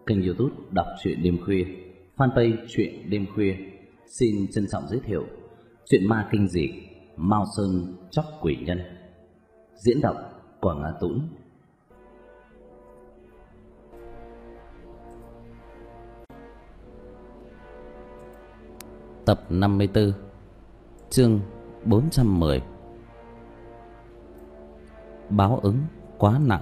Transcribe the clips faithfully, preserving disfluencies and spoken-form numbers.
kênh YouTube Đọc truyện đêm khuya, fanpage truyện đêm khuya xin trân trọng giới thiệu truyện ma kinh dị Mao Sơn Chóc Quỷ Nhân, diễn đọc Quảng Á Tũng. Tập năm mươi tư, chương bốn trăm mười. Báo ứng quá nặng.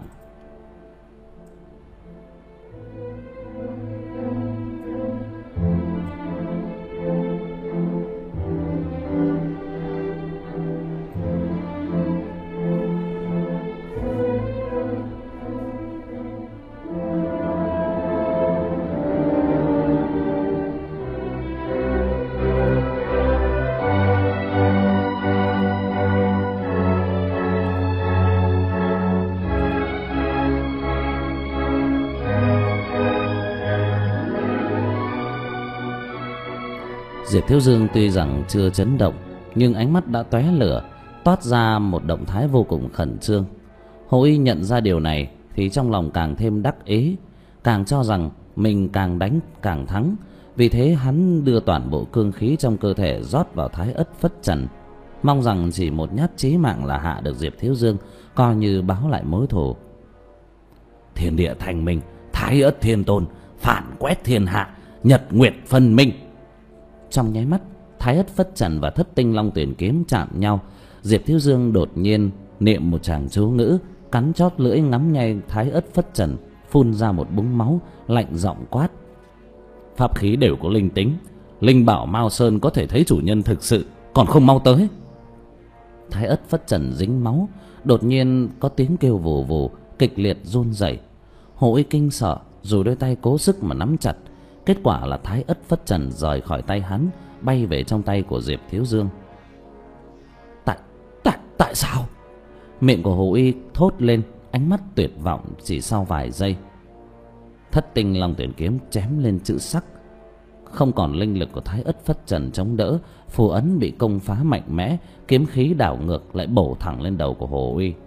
Diệp Thiếu Dương tuy rằng chưa chấn động, nhưng ánh mắt đã tóe lửa, toát ra một động thái vô cùng khẩn trương. Hồ Y nhận ra điều này thì trong lòng càng thêm đắc ý, càng cho rằng mình càng đánh càng thắng. Vì thế hắn đưa toàn bộ cương khí trong cơ thể rót vào Thái Ất Phất Trần, mong rằng chỉ một nhát chí mạng là hạ được Diệp Thiếu Dương, coi như báo lại mối thù. Thiên địa thành minh, Thái Ất Thiên Tôn, phản quét thiên hạ, nhật nguyệt phân minh. Trong nháy mắt, Thái Ất Phất Trần và Thất Tinh Long Tuyển Kiếm chạm nhau. Diệp Thiếu Dương đột nhiên niệm một tràng chú ngữ, cắn chót lưỡi ngắm ngay Thái Ất Phất Trần, phun ra một búng máu, lạnh giọng quát: pháp khí đều có linh tính, linh bảo Mao Sơn có thể thấy chủ nhân thực sự, còn không mau tới. Thái Ất Phất Trần dính máu, đột nhiên có tiếng kêu vù vù, kịch liệt run rẩy. Hồ Y kinh sợ, rồi đôi tay cố sức mà nắm chặt. Kết quả là Thái Ất Phất Trần rời khỏi tay hắn, bay về trong tay của Diệp Thiếu Dương. Tại, tại, tại sao? Miệng của Hồ Y thốt lên, ánh mắt tuyệt vọng chỉ sau vài giây. Thất Tinh Long Tuyển Kiếm chém lên chữ sắc. Không còn linh lực của Thái Ất Phất Trần chống đỡ, phù ấn bị công phá mạnh mẽ, kiếm khí đảo ngược lại bổ thẳng lên đầu của Hồ Y.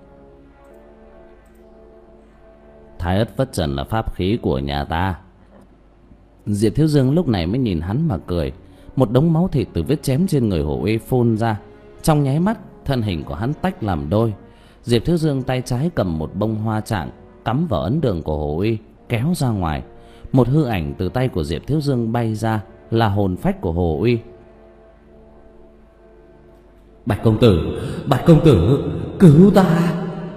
Thái Ất Phất Trần là pháp khí của nhà ta. Diệp Thiếu Dương lúc này mới nhìn hắn mà cười. Một đống máu thịt từ vết chém trên người Hồ Y phun ra. Trong nháy mắt, thân hình của hắn tách làm đôi. Diệp Thiếu Dương tay trái cầm một bông hoa trạng, cắm vào ấn đường của Hồ Y, kéo ra ngoài. Một hư ảnh từ tay của Diệp Thiếu Dương bay ra, là hồn phách của Hồ Y. Bạch công tử, Bạch công tử, cứu ta!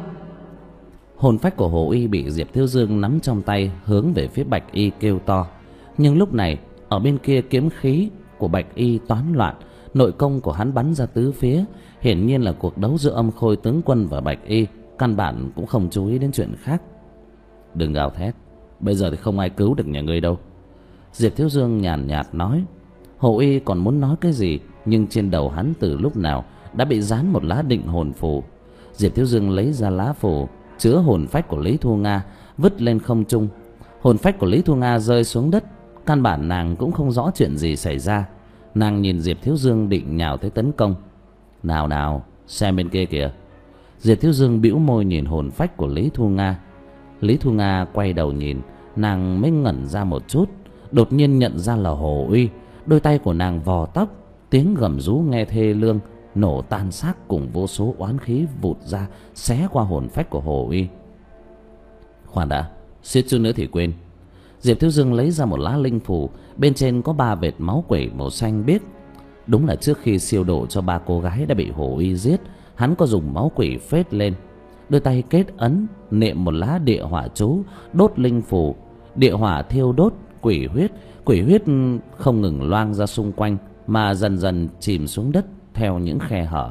Hồn phách của Hồ Y bị Diệp Thiếu Dương nắm trong tay, hướng về phía Bạch Y kêu to. Nhưng lúc này, ở bên kia kiếm khí của Bạch Y toán loạn, nội công của hắn bắn ra tứ phía. Hiển nhiên là cuộc đấu giữa Âm Khôi tướng quân và Bạch Y, căn bản cũng không chú ý đến chuyện khác. Đừng gào thét, bây giờ thì không ai cứu được nhà ngươi đâu. Diệp Thiếu Dương nhàn nhạt nói. Hồ Y còn muốn nói cái gì, nhưng trên đầu hắn từ lúc nào đã bị dán một lá định hồn phù. Diệp Thiếu Dương lấy ra lá phù chứa hồn phách của Lý Thu Nga, vứt lên không trung. Hồn phách của Lý Thu Nga rơi xuống đất. Căn bản nàng cũng không rõ chuyện gì xảy ra. Nàng nhìn Diệp Thiếu Dương định nhào tới tấn công. Nào nào, xem bên kia kìa. Diệp Thiếu Dương bĩu môi nhìn hồn phách của Lý Thu Nga. Lý Thu Nga quay đầu nhìn, nàng mới ngẩn ra một chút, đột nhiên nhận ra là Hồ Y. Đôi tay của nàng vò tóc, tiếng gầm rú nghe thê lương, nổ tan xác cùng vô số oán khí vụt ra, xé qua hồn phách của Hồ Y. Khoan đã, suýt chút nữa thì quên. Diệp Thiếu Dương lấy ra một lá linh phù, bên trên có ba vệt máu quỷ màu xanh biếc. Đúng là trước khi siêu độ cho ba cô gái đã bị Hồ Y giết, hắn có dùng máu quỷ phết lên. Đôi tay kết ấn, niệm một lá địa hỏa chú, đốt linh phù. Địa hỏa thiêu đốt quỷ huyết, quỷ huyết không ngừng loang ra xung quanh, mà dần dần chìm xuống đất theo những khe hở.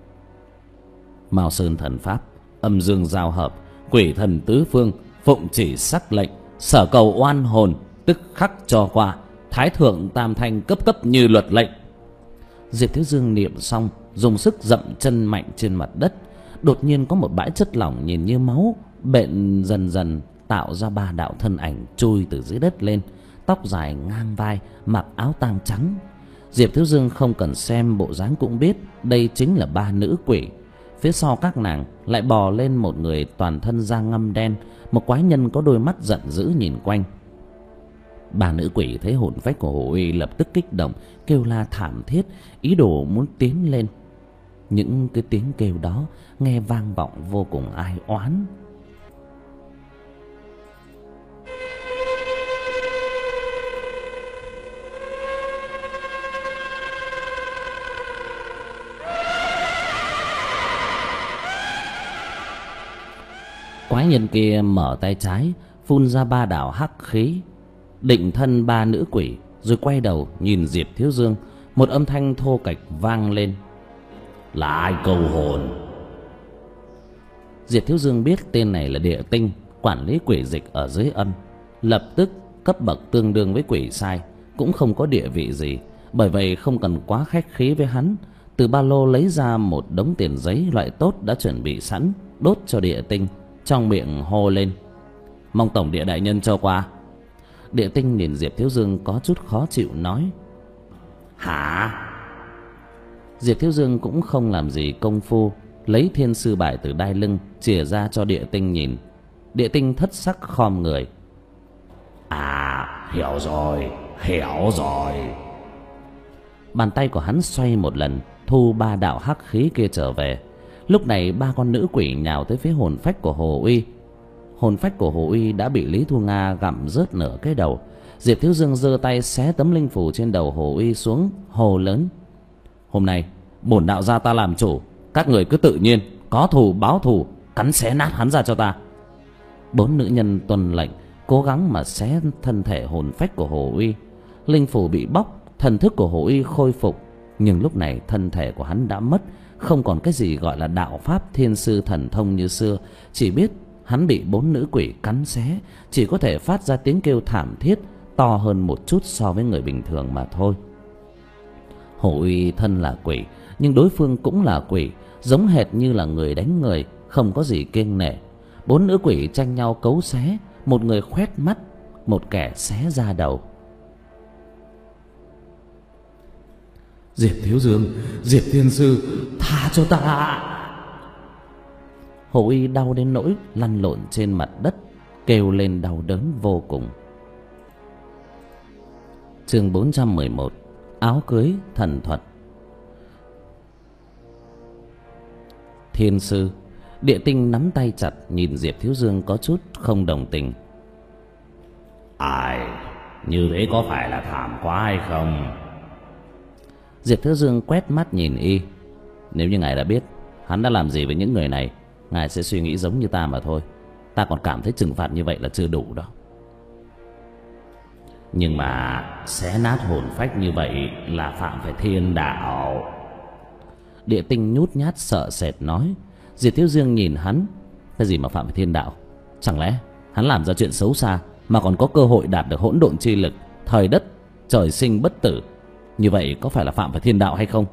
Mao Sơn thần pháp, âm dương giao hợp, quỷ thần tứ phương, phụng chỉ sắc lệnh, sở cầu oan hồn, tức khắc cho qua, thái thượng tam thanh cấp cấp như luật lệnh. Diệp Thiếu Dương niệm xong, dùng sức dậm chân mạnh trên mặt đất. Đột nhiên có một bãi chất lỏng nhìn như máu bện dần dần tạo ra ba đạo thân ảnh chui từ dưới đất lên, tóc dài ngang vai, mặc áo tang trắng. Diệp Thiếu Dương không cần xem bộ dáng cũng biết đây chính là ba nữ quỷ. Phía sau các nàng lại bò lên một người toàn thân da ngăm đen, một quái nhân có đôi mắt giận dữ nhìn quanh. Bà nữ quỷ thấy hồn phách của Hồ Uy lập tức kích động, kêu la thảm thiết, ý đồ muốn tiến lên. Những cái tiếng kêu đó nghe vang vọng vô cùng ai oán. Quái nhân kia mở tay trái, phun ra ba đạo hắc khí, định thân ba nữ quỷ, rồi quay đầu nhìn Diệp Thiếu Dương. Một âm thanh thô kệch vang lên: là ai cầu hồn? Diệp Thiếu Dương biết tên này là Địa Tinh, quản lý quỷ dịch ở dưới âm, lập tức cấp bậc tương đương với quỷ sai, cũng không có địa vị gì, bởi vậy không cần quá khách khí với hắn. Từ ba lô lấy ra một đống tiền giấy loại tốt đã chuẩn bị sẵn, đốt cho Địa Tinh, trong miệng hô lên: mong tổng địa đại nhân cho qua. Địa Tinh nhìn Diệp Thiếu Dương có chút khó chịu nói: hả? Diệp Thiếu Dương cũng không làm gì công phu, lấy thiên sư bài từ đai lưng chìa ra cho Địa Tinh nhìn. Địa Tinh thất sắc khom người: à, hiểu rồi, hiểu rồi. Bàn tay của hắn xoay một lần, thu ba đạo hắc khí kia trở về. Lúc này ba con nữ quỷ nhào tới phía hồn phách của Hồ Uy. Hồn phách của Hồ Uy đã bị Lý Thu Nga gặm rớt nửa cái đầu. Diệp Thiếu Dương giơ tay xé tấm linh phù trên đầu Hồ Uy xuống, hồ lớn: hôm nay bổn đạo gia ta làm chủ, các người cứ tự nhiên, có thù báo thù, cắn xé nát hắn ra cho ta. Bốn nữ nhân tuân lệnh, cố gắng mà xé thân thể hồn phách của Hồ Uy. Linh phù bị bóc, thần thức của Hồ Uy khôi phục, nhưng lúc này thân thể của hắn đã mất, không còn cái gì gọi là đạo pháp thiên sư thần thông như xưa. Chỉ biết hắn bị bốn nữ quỷ cắn xé, chỉ có thể phát ra tiếng kêu thảm thiết to hơn một chút so với người bình thường mà thôi. Hồ Uy thân là quỷ, nhưng đối phương cũng là quỷ, giống hệt như là người đánh người, không có gì kiêng nể. Bốn nữ quỷ tranh nhau cấu xé, một người khoét mắt, một kẻ xé da đầu. Diệp Thiếu Dương, Diệp Thiên Sư, tha cho ta! Hồ Uy đau đến nỗi lăn lộn trên mặt đất, kêu lên đau đớn vô cùng. Chương bốn trăm mười một: áo cưới thần thuật. Thiên sư. Địa Tinh nắm tay chặt, nhìn Diệp Thiếu Dương có chút không đồng tình. Ai, như thế có phải là thảm quá hay không? Diệp Thiếu Dương quét mắt nhìn y. Nếu như ngài đã biết hắn đã làm gì với những người này, ngài sẽ suy nghĩ giống như ta mà thôi. Ta còn cảm thấy trừng phạt như vậy là chưa đủ đó. Nhưng mà xé nát hồn phách như vậy là phạm phải thiên đạo. Địa Tinh nhút nhát sợ sệt nói. Diệp Thiếu Dương nhìn hắn: cái gì mà phạm phải thiên đạo? Chẳng lẽ hắn làm ra chuyện xấu xa mà còn có cơ hội đạt được hỗn độn chi lực, thời đất trời sinh bất tử, như vậy có phải là phạm phải thiên đạo hay không?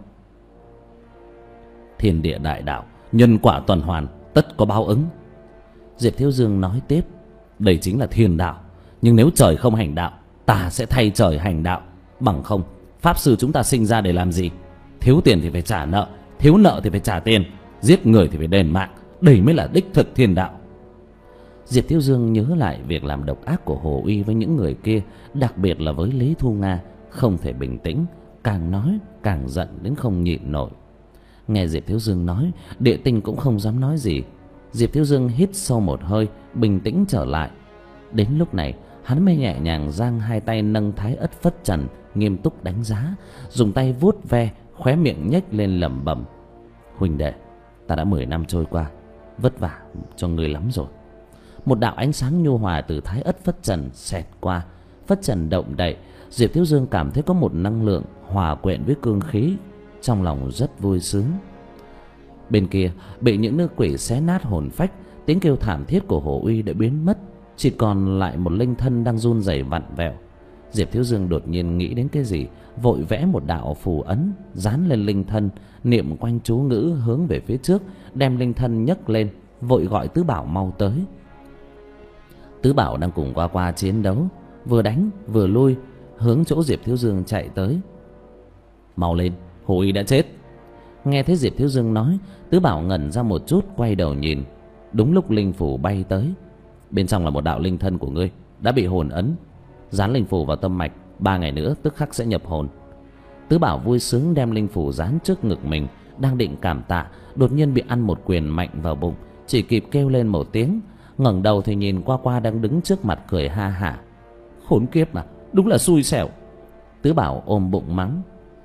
Thiên địa đại đạo, nhân quả tuần hoàn, tất có báo ứng. Diệp Thiếu Dương nói tiếp: đây chính là thiên đạo, nhưng nếu trời không hành đạo, ta sẽ thay trời hành đạo. Bằng không, pháp sư chúng ta sinh ra để làm gì? Thiếu tiền thì phải trả nợ, thiếu nợ thì phải trả tiền, giết người thì phải đền mạng. Đây mới là đích thực thiên đạo. Diệp Thiếu Dương nhớ lại việc làm độc ác của Hồ Uy với những người kia, đặc biệt là với Lý Thu Nga, không thể bình tĩnh, càng nói càng giận đến không nhịn nổi. Nghe Diệp Thiếu Dương nói, Địa Tinh cũng không dám nói gì. Diệp Thiếu Dương hít sâu một hơi, bình tĩnh trở lại. Đến lúc này hắn mới nhẹ nhàng giang hai tay nâng thái ất phất trần, nghiêm túc đánh giá, dùng tay vuốt ve, khóe miệng nhếch lên lẩm bẩm: huynh đệ, ta đã mười năm trôi qua, vất vả cho ngươi lắm rồi. Một đạo ánh sáng nhu hòa từ thái ất phất trần xẹt qua, phất trần động đậy. Diệp Thiếu Dương cảm thấy có một năng lượng hòa quyện với cương khí, trong lòng rất vui sướng. Bên kia, bị những nữ quỷ xé nát hồn phách, tiếng kêu thảm thiết của Hồ Uy đã biến mất, chỉ còn lại một linh thân đang run rẩy vặn vẹo. Diệp Thiếu Dương đột nhiên nghĩ đến cái gì, vội vẽ một đạo phù ấn dán lên linh thân, niệm quanh chú ngữ hướng về phía trước, đem linh thân nhấc lên, vội gọi Tứ Bảo mau tới. Tứ Bảo đang cùng qua qua chiến đấu, vừa đánh vừa lui, hướng chỗ Diệp Thiếu Dương chạy tới. Mau lên, Hồ Uy đã chết. Nghe thấy Diệp Thiếu Dương nói, Tứ Bảo ngẩn ra một chút, quay đầu nhìn. Đúng lúc linh phủ bay tới, bên trong là một đạo linh thân của ngươi đã bị hồn ấn. Dán linh phù vào tâm mạch, ba ngày nữa tức khắc sẽ nhập hồn. Tứ Bảo vui sướng đem linh phù dán trước ngực mình, đang định cảm tạ, đột nhiên bị ăn một quyền mạnh vào bụng, chỉ kịp kêu lên một tiếng, ngẩng đầu thì nhìn qua qua đang đứng trước mặt cười ha hả. Khốn kiếp mà, đúng là xui xẻo. Tứ Bảo ôm bụng mắng.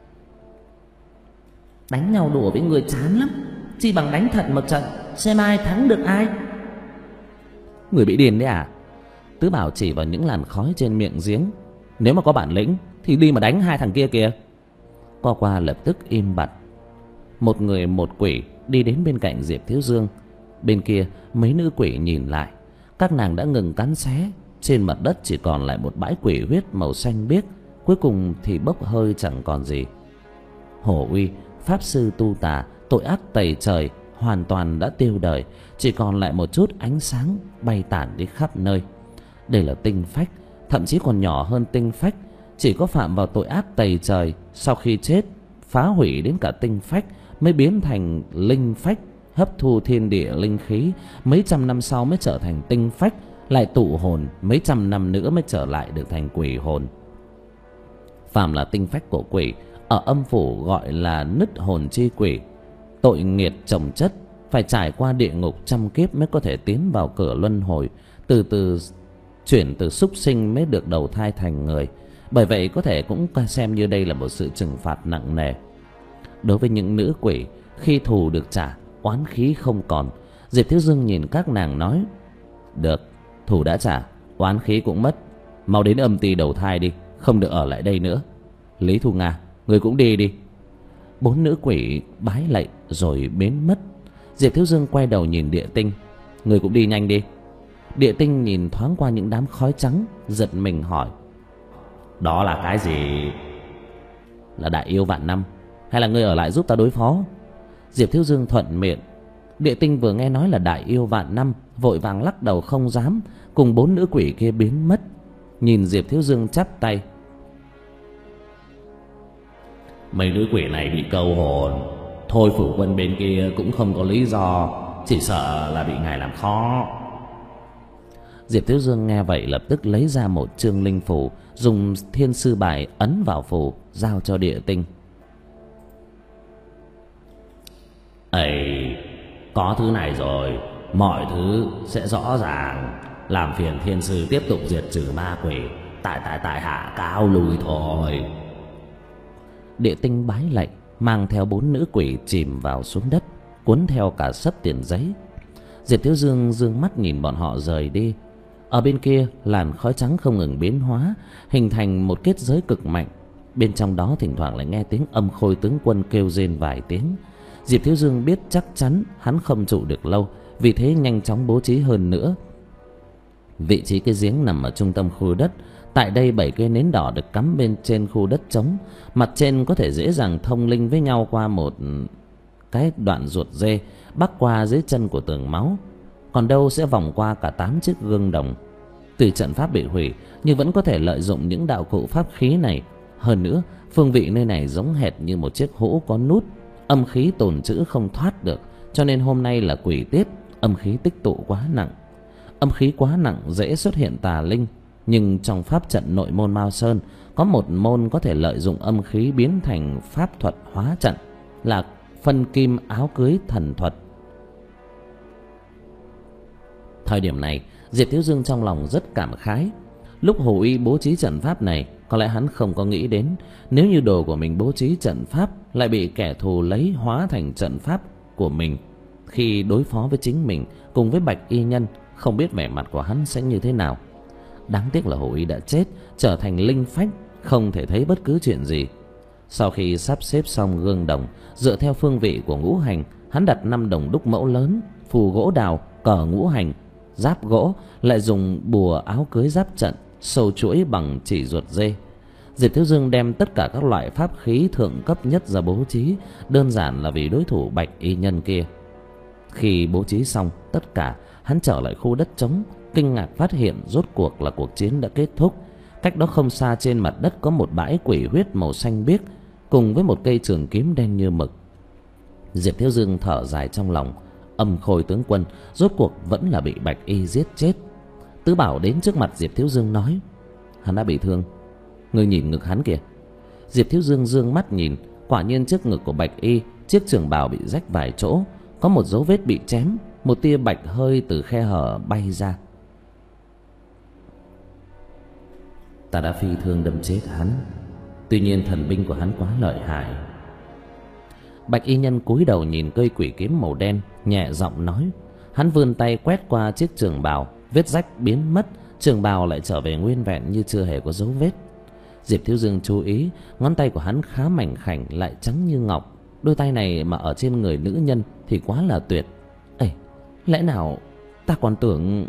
Đánh nhau đùa với người chán lắm, chi bằng đánh thật một trận, xem ai thắng được ai. Người bị điên đấy à? Tứ Bảo chỉ vào những làn khói trên miệng giếng. Nếu mà có bản lĩnh thì đi mà đánh hai thằng kia kìa. Qua qua lập tức im bặt. Một người một quỷ đi đến bên cạnh Diệp Thiếu Dương. Bên kia mấy nữ quỷ nhìn lại, các nàng đã ngừng cắn xé. Trên mặt đất chỉ còn lại một bãi quỷ huyết màu xanh biếc, cuối cùng thì bốc hơi chẳng còn gì. Hổ Uy, pháp sư tu tà, tội ác tày trời, hoàn toàn đã tiêu đời, chỉ còn lại một chút ánh sáng bay tản đi khắp nơi. Đây là tinh phách, thậm chí còn nhỏ hơn tinh phách. Chỉ có phạm vào tội ác tày trời, sau khi chết phá hủy đến cả tinh phách mới biến thành linh phách, hấp thu thiên địa linh khí, mấy trăm năm sau mới trở thành tinh phách, lại tụ hồn, mấy trăm năm nữa mới trở lại được thành quỷ hồn. Phàm là tinh phách của quỷ, ở âm phủ gọi là nứt hồn chi quỷ. Tội nghiệt chồng chất, phải trải qua địa ngục trăm kiếp mới có thể tiến vào cửa luân hồi, từ từ chuyển từ súc sinh mới được đầu thai thành người. Bởi vậy có thể cũng xem như đây là một sự trừng phạt nặng nề. Đối với những nữ quỷ, khi thù được trả, oán khí không còn. Diệp Thiếu Dương nhìn các nàng nói: được, thù đã trả, oán khí cũng mất, mau đến âm ty đầu thai đi, không được ở lại đây nữa. Lý Thu Nga, người cũng đi đi. Bốn nữ quỷ bái lạy rồi biến mất. Diệp Thiếu Dương quay đầu nhìn Địa Tinh: người cũng đi nhanh đi. Địa Tinh nhìn thoáng qua những đám khói trắng, giật mình hỏi: đó là cái gì? Là đại yêu vạn năm, hay là ngươi ở lại giúp ta đối phó? Diệp Thiếu Dương thuận miệng. Địa Tinh vừa nghe nói là đại yêu vạn năm, vội vàng lắc đầu không dám, cùng bốn nữ quỷ kia biến mất. Nhìn Diệp Thiếu Dương chắp tay: mấy nữ quỷ này bị câu hồn, thôi phủ quân bên kia cũng không có lý do, chỉ sợ là bị ngài làm khó. Diệp Thiếu Dương nghe vậy lập tức lấy ra một chương linh phù, dùng thiên sư bài ấn vào phù, giao cho Địa Tinh. Ây, có thứ này rồi, mọi thứ sẽ rõ ràng. Làm phiền thiên sư tiếp tục diệt trừ ma quỷ, tại tại tại hạ cáo lui thôi. Địa Tinh bái lạy, mang theo bốn nữ quỷ chìm vào xuống đất, cuốn theo cả xấp tiền giấy. Diệp Thiếu Dương dương mắt nhìn bọn họ rời đi. Ở bên kia, làn khói trắng không ngừng biến hóa, hình thành một kết giới cực mạnh. Bên trong đó thỉnh thoảng lại nghe tiếng âm khôi tướng quân kêu rên vài tiếng. Diệp Thiếu Dương biết chắc chắn hắn không trụ được lâu, vì thế nhanh chóng bố trí hơn nữa. Vị trí cái giếng nằm ở trung tâm khu đất. Tại đây bảy cây nến đỏ được cắm bên trên khu đất trống, mặt trên có thể dễ dàng thông linh với nhau qua một cái đoạn ruột dê bắc qua dưới chân của tường máu, còn đâu sẽ vòng qua cả tám chiếc gương đồng. Tuy trận pháp bị hủy nhưng vẫn có thể lợi dụng những đạo cụ pháp khí này. Hơn nữa, phương vị nơi này giống hệt như một chiếc hũ có nút, âm khí tồn trữ không thoát được, cho nên hôm nay là quỷ tiết, âm khí tích tụ quá nặng. Âm khí quá nặng dễ xuất hiện tà linh, nhưng trong pháp trận nội môn Mao Sơn có một môn có thể lợi dụng âm khí biến thành pháp thuật hóa trận, là phân kim áo cưới thần thuật. Thời điểm này, Diệp Thiếu Dương trong lòng rất cảm khái. Lúc Hồ Uy bố trí trận pháp này, có lẽ hắn không có nghĩ đến nếu như đồ của mình bố trí trận pháp lại bị kẻ thù lấy hóa thành trận pháp của mình, khi đối phó với chính mình cùng với Bạch Y Nhân, không biết vẻ mặt của hắn sẽ như thế nào. Đáng tiếc là Hồ Uy đã chết, trở thành linh phách, không thể thấy bất cứ chuyện gì. Sau khi sắp xếp xong gương đồng, dựa theo phương vị của ngũ hành, hắn đặt năm đồng đúc mẫu lớn, phù gỗ đào, cờ ngũ hành, giáp gỗ, lại dùng bùa áo cưới giáp trận, sâu chuỗi bằng chỉ ruột dê. Diệp Thiếu Dương đem tất cả các loại pháp khí thượng cấp nhất ra bố trí, đơn giản là vì đối thủ Bạch Y Nhân kia. Khi bố trí xong tất cả, hắn trở lại khu đất trống, kinh ngạc phát hiện rốt cuộc là cuộc chiến đã kết thúc. Cách đó không xa trên mặt đất có một bãi quỷ huyết màu xanh biếc, cùng với một cây trường kiếm đen như mực. Diệp Thiếu Dương thở dài trong lòng, âm khôi tướng quân rốt cuộc vẫn là bị Bạch Y giết chết. Tứ Bảo đến trước mặt Diệp Thiếu Dương nói: Hắn đã bị thương. Ngươi nhìn ngực hắn kìa. Diệp Thiếu Dương dương mắt nhìn, quả nhiên trước ngực của Bạch Y, chiếc trường bào bị rách vài chỗ, có một dấu vết bị chém, một tia bạch hơi từ khe hở bay ra. Ta đã phi thương đâm chết hắn, tuy nhiên thần binh của hắn quá lợi hại. Bạch Y nhân cúi đầu nhìn cây quỷ kiếm màu đen, nhẹ giọng nói. Hắn vươn tay quét qua chiếc trường bào, vết rách biến mất, trường bào lại trở về nguyên vẹn như chưa hề có dấu vết. Diệp Thiếu Dương chú ý, ngón tay của hắn khá mảnh khảnh lại trắng như ngọc. Đôi tay này mà ở trên người nữ nhân thì quá là tuyệt. Ê, lẽ nào ta còn tưởng...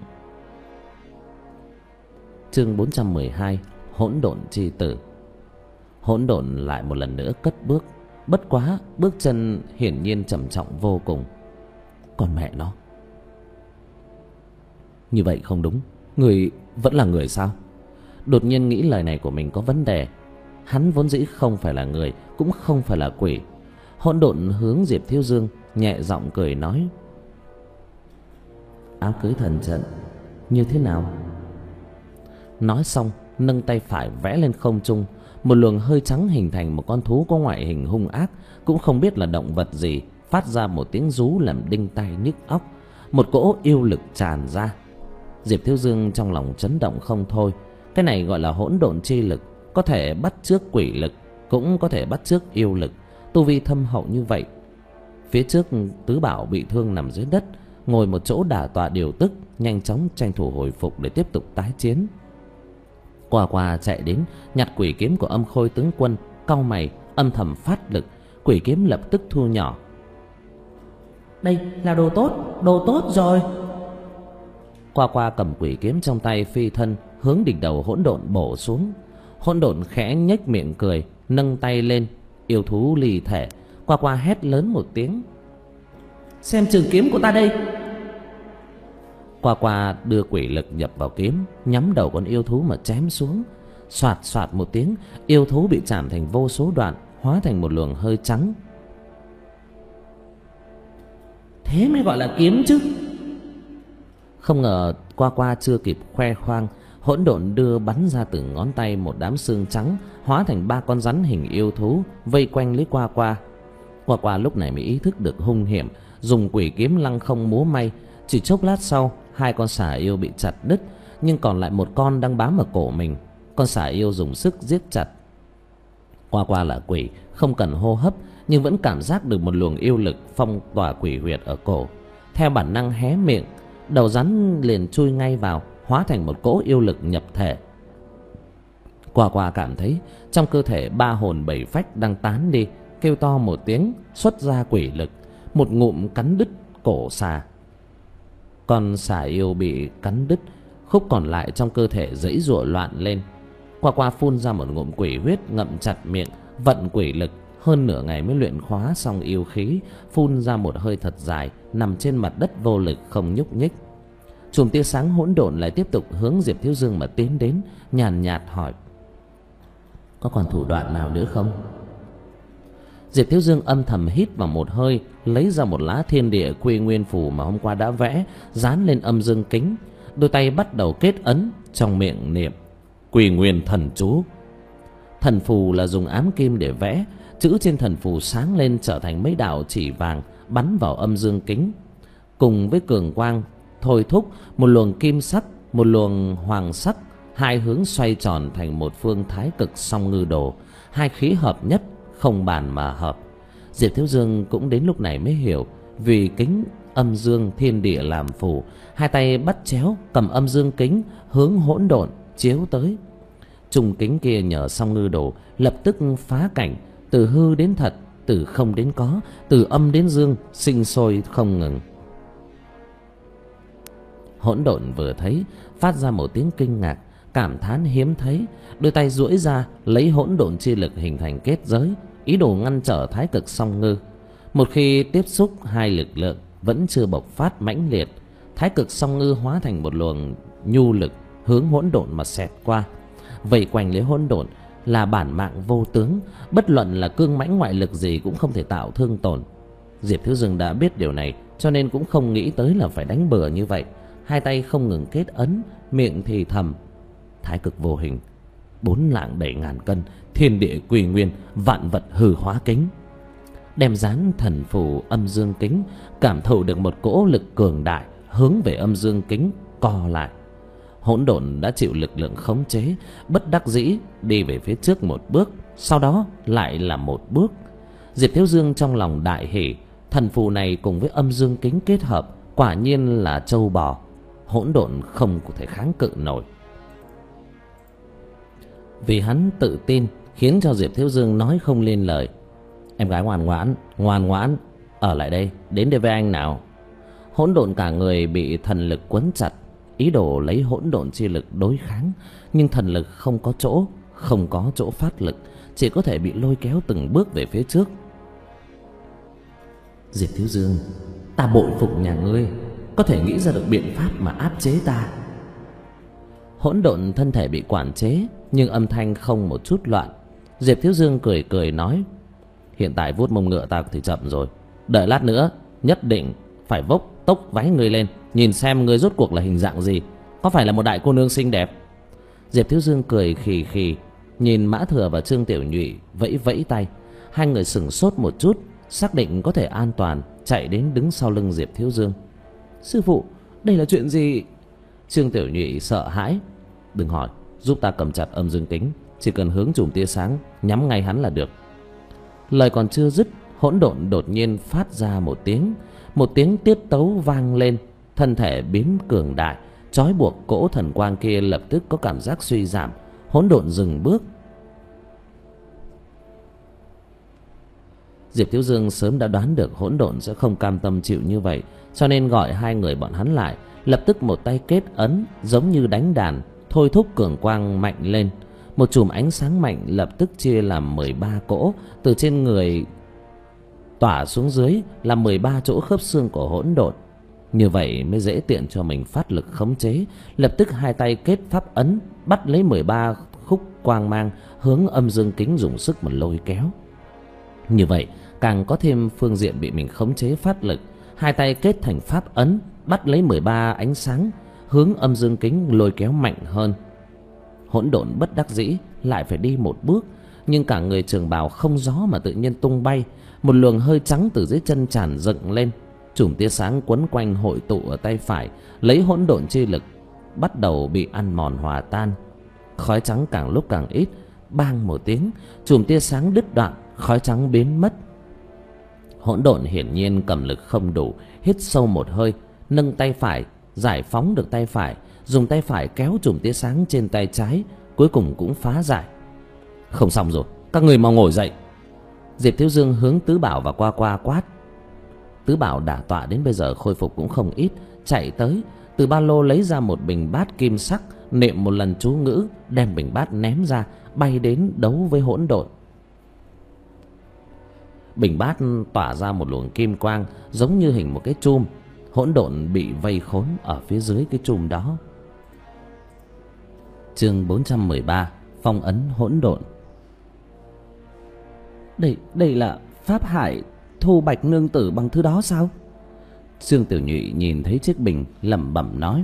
Chương bốn trăm mười hai, Hỗn độn chi tử. Hỗn độn lại một lần nữa cất bước, bất quá bước chân hiển nhiên trầm trọng vô cùng. Còn mẹ nó, như vậy không đúng. Người vẫn là người sao? Đột nhiên nghĩ lời này của mình có vấn đề. Hắn vốn dĩ không phải là người, cũng không phải là quỷ. Hỗn độn hướng Diệp Thiếu Dương, nhẹ giọng cười nói. Áo cưới thần trận như thế nào? Nói xong, nâng tay phải vẽ lên không trung. Một luồng hơi trắng hình thành một con thú có ngoại hình hung ác, cũng không biết là động vật gì, phát ra một tiếng rú làm đinh tai nhức óc. Một cỗ yêu lực tràn ra. Diệp Thiếu Dương trong lòng chấn động không thôi. Cái này gọi là hỗn độn chi lực, có thể bắt chước quỷ lực, cũng có thể bắt chước yêu lực. Tu vi thâm hậu như vậy. Phía trước tứ bảo bị thương nằm dưới đất, ngồi một chỗ đả tọa điều tức, nhanh chóng tranh thủ hồi phục để tiếp tục tái chiến. Qua qua chạy đến, nhặt quỷ kiếm của Âm Khôi tướng quân, cau mày, âm thầm phát lực. Quỷ kiếm lập tức thu nhỏ. Đây là đồ tốt, đồ tốt rồi. Qua qua cầm quỷ kiếm trong tay phi thân, hướng đỉnh đầu hỗn độn bổ xuống. Hỗn độn khẽ nhếch miệng cười, nâng tay lên, yêu thú ly thể. Qua qua hét lớn một tiếng. Xem trường kiếm của ta đây. Qua qua đưa quỷ lực nhập vào kiếm, nhắm đầu con yêu thú mà chém xuống. Soạt soạt một tiếng, yêu thú bị chạm thành vô số đoạn, hóa thành một luồng hơi trắng. Thế mới gọi là kiếm chứ. Không ngờ qua qua chưa kịp khoe khoang, hỗn độn đưa bắn ra từ ngón tay một đám xương trắng, hóa thành ba con rắn hình yêu thú vây quanh lấy qua qua. Qua qua lúc này mới ý thức được hung hiểm, dùng quỷ kiếm lăng không múa may. Chỉ chốc lát sau, hai con xà yêu bị chặt đứt, nhưng còn lại một con đang bám ở cổ mình. Con xà yêu dùng sức giết chặt. Qua qua là quỷ, không cần hô hấp, nhưng vẫn cảm giác được một luồng yêu lực phong tỏa quỷ huyệt ở cổ. Theo bản năng hé miệng, đầu rắn liền chui ngay vào, hóa thành một cỗ yêu lực nhập thể. Qua qua cảm thấy trong cơ thể ba hồn bảy phách đang tán đi, kêu to một tiếng, xuất ra quỷ lực, một ngụm cắn đứt cổ xà. Con xà yêu bị cắn đứt, khúc còn lại trong cơ thể giãy giụa loạn lên. Qua qua phun ra một ngụm quỷ huyết, ngậm chặt miệng, vận quỷ lực. Hơn nửa ngày mới luyện khóa xong yêu khí, phun ra một hơi thật dài, nằm trên mặt đất vô lực không nhúc nhích. Chùm tia sáng hỗn độn lại tiếp tục hướng Diệp Thiếu Dương mà tiến đến, nhàn nhạt hỏi. Có còn thủ đoạn nào nữa không? Diệp Thiếu Dương âm thầm hít vào một hơi, lấy ra một lá thiên địa quy nguyên phù mà hôm qua đã vẽ, dán lên âm dương kính. Đôi tay bắt đầu kết ấn, trong miệng niệm Quy Nguyên thần chú. Thần phù là dùng ám kim để vẽ, chữ trên thần phù sáng lên trở thành mấy đạo chỉ vàng bắn vào âm dương kính. Cùng với cường quang thôi thúc, một luồng kim sắc, một luồng hoàng sắc, hai hướng xoay tròn thành một phương thái cực song ngư đồ. Hai khí hợp nhất, không bàn mà hợp. Diệp Thiếu Dương cũng đến lúc này mới hiểu, vì kính âm dương thiên địa làm phù, hai tay bắt chéo cầm âm dương kính hướng hỗn độn chiếu tới. Trùng kính kia nhờ song ngư đồ lập tức phá cảnh, từ hư đến thật, từ không đến có, từ âm đến dương, sinh sôi không ngừng. Hỗn độn vừa thấy, phát ra một tiếng kinh ngạc, cảm thán hiếm thấy, đôi tay duỗi ra lấy hỗn độn chi lực hình thành kết giới, ý đồ ngăn trở thái cực song ngư. Một khi tiếp xúc hai lực lượng vẫn chưa bộc phát mãnh liệt, thái cực song ngư hóa thành một luồng nhu lực hướng hỗn độn mà xẹt qua. Vây quanh lấy hỗn độn là bản mạng vô tướng, bất luận là cương mãnh ngoại lực gì cũng không thể tạo thương tổn. Diệp Thiếu Dương đã biết điều này, cho nên cũng không nghĩ tới là phải đánh bừa như vậy. Hai tay không ngừng kết ấn, miệng thì thầm: thái cực vô hình, bốn lạng đẩy ngàn cân, thiên địa quy nguyên, vạn vật hư hóa kính. Đem dán thần phù âm dương kính, cảm thụ được một cỗ lực cường đại hướng về âm dương kính co lại. Hỗn độn đã chịu lực lượng khống chế, bất đắc dĩ đi về phía trước một bước, sau đó lại là một bước. Diệp Thiếu Dương trong lòng đại hỉ, thần phù này cùng với âm dương kính kết hợp, quả nhiên là trâu bò, hỗn độn không có thể kháng cự nổi. Vì hắn tự tin khiến cho Diệp Thiếu Dương nói không lên lời. Em gái ngoan ngoãn, ngoan ngoãn, ở lại đây, đến đây với anh nào. Hỗn độn cả người bị thần lực quấn chặt, ý đồ lấy hỗn độn chi lực đối kháng, nhưng thần lực không có chỗ, không có chỗ phát lực, chỉ có thể bị lôi kéo từng bước về phía trước. Diệp Thiếu Dương, ta bội phục nhà ngươi, có thể nghĩ ra được biện pháp mà áp chế ta. Hỗn độn thân thể bị quản chế, nhưng âm thanh không một chút loạn. Diệp Thiếu Dương cười cười nói, hiện tại vuốt mông ngựa ta thì chậm rồi, đợi lát nữa nhất định phải vốc tốc váy ngươi lên, nhìn xem ngươi rốt cuộc là hình dạng gì, có phải là một đại cô nương xinh đẹp. Diệp Thiếu Dương cười khì khì, nhìn Mã Thừa và Trương Tiểu Nhụy vẫy vẫy tay. Hai người sửng sốt một chút, xác định có thể an toàn, chạy đến đứng sau lưng Diệp Thiếu Dương. Sư phụ, đây là chuyện gì? Trương Tiểu Nhụy sợ hãi. Đừng hỏi, giúp ta cầm chặt âm dương kính, chỉ cần hướng chùm tia sáng nhắm ngay hắn là được. Lời còn chưa dứt, hỗn độn đột nhiên phát ra một tiếng, một tiếng tiết tấu vang lên, thân thể biến cường đại, trói buộc cỗ thần quang kia lập tức có cảm giác suy giảm. Hỗn độn dừng bước. Diệp Thiếu Dương sớm đã đoán được hỗn độn sẽ không cam tâm chịu như vậy, cho nên gọi hai người bọn hắn lại, lập tức một tay kết ấn giống như đánh đàn, thôi thúc cường quang mạnh lên. Một chùm ánh sáng mạnh lập tức chia làm mười ba cỗ, từ trên người tỏa xuống dưới là mười ba chỗ khớp xương của hỗn độn. Như vậy mới dễ tiện cho mình phát lực khống chế. Lập tức hai tay kết pháp ấn, bắt lấy mười ba khúc quang mang, hướng âm dương kính dùng sức mà lôi kéo. Như vậy càng có thêm phương diện bị mình khống chế phát lực. Hai tay kết thành pháp ấn, bắt lấy mười ba ánh sáng, hướng âm dương kính lôi kéo mạnh hơn. Hỗn độn bất đắc dĩ lại phải đi một bước, nhưng cả người trường bào không gió mà tự nhiên tung bay. Một luồng hơi trắng từ dưới chân tràn dựng lên, chùm tia sáng quấn quanh hội tụ ở tay phải, lấy hỗn độn chi lực bắt đầu bị ăn mòn hòa tan. Khói trắng càng lúc càng ít, bang một tiếng, chùm tia sáng đứt đoạn, khói trắng biến mất. Hỗn độn hiển nhiên cầm lực không đủ, hít sâu một hơi, nâng tay phải, giải phóng được tay phải, dùng tay phải kéo chùm tia sáng trên tay trái, cuối cùng cũng phá giải. Không xong rồi, các người mau ngồi dậy. Diệp Thiếu Dương hướng Tứ Bảo và Qua Qua quát. Tứ Bảo đả tọa đến bây giờ khôi phục cũng không ít, chạy tới từ ba lô lấy ra một bình bát kim sắc, niệm một lần chú ngữ, đem bình bát ném ra, bay đến đấu với hỗn độn. Bình bát tỏa ra một luồng kim quang giống như hình một cái chum. Hỗn độn bị vây khốn ở phía dưới cái chum đó. Chương bốn trăm mười ba, phong ấn hỗn độn. Đây, đây là pháp hải thu Bạch nương tử bằng thứ đó sao? Trương Tiểu Nhụy nhìn thấy chiếc bình lẩm bẩm nói.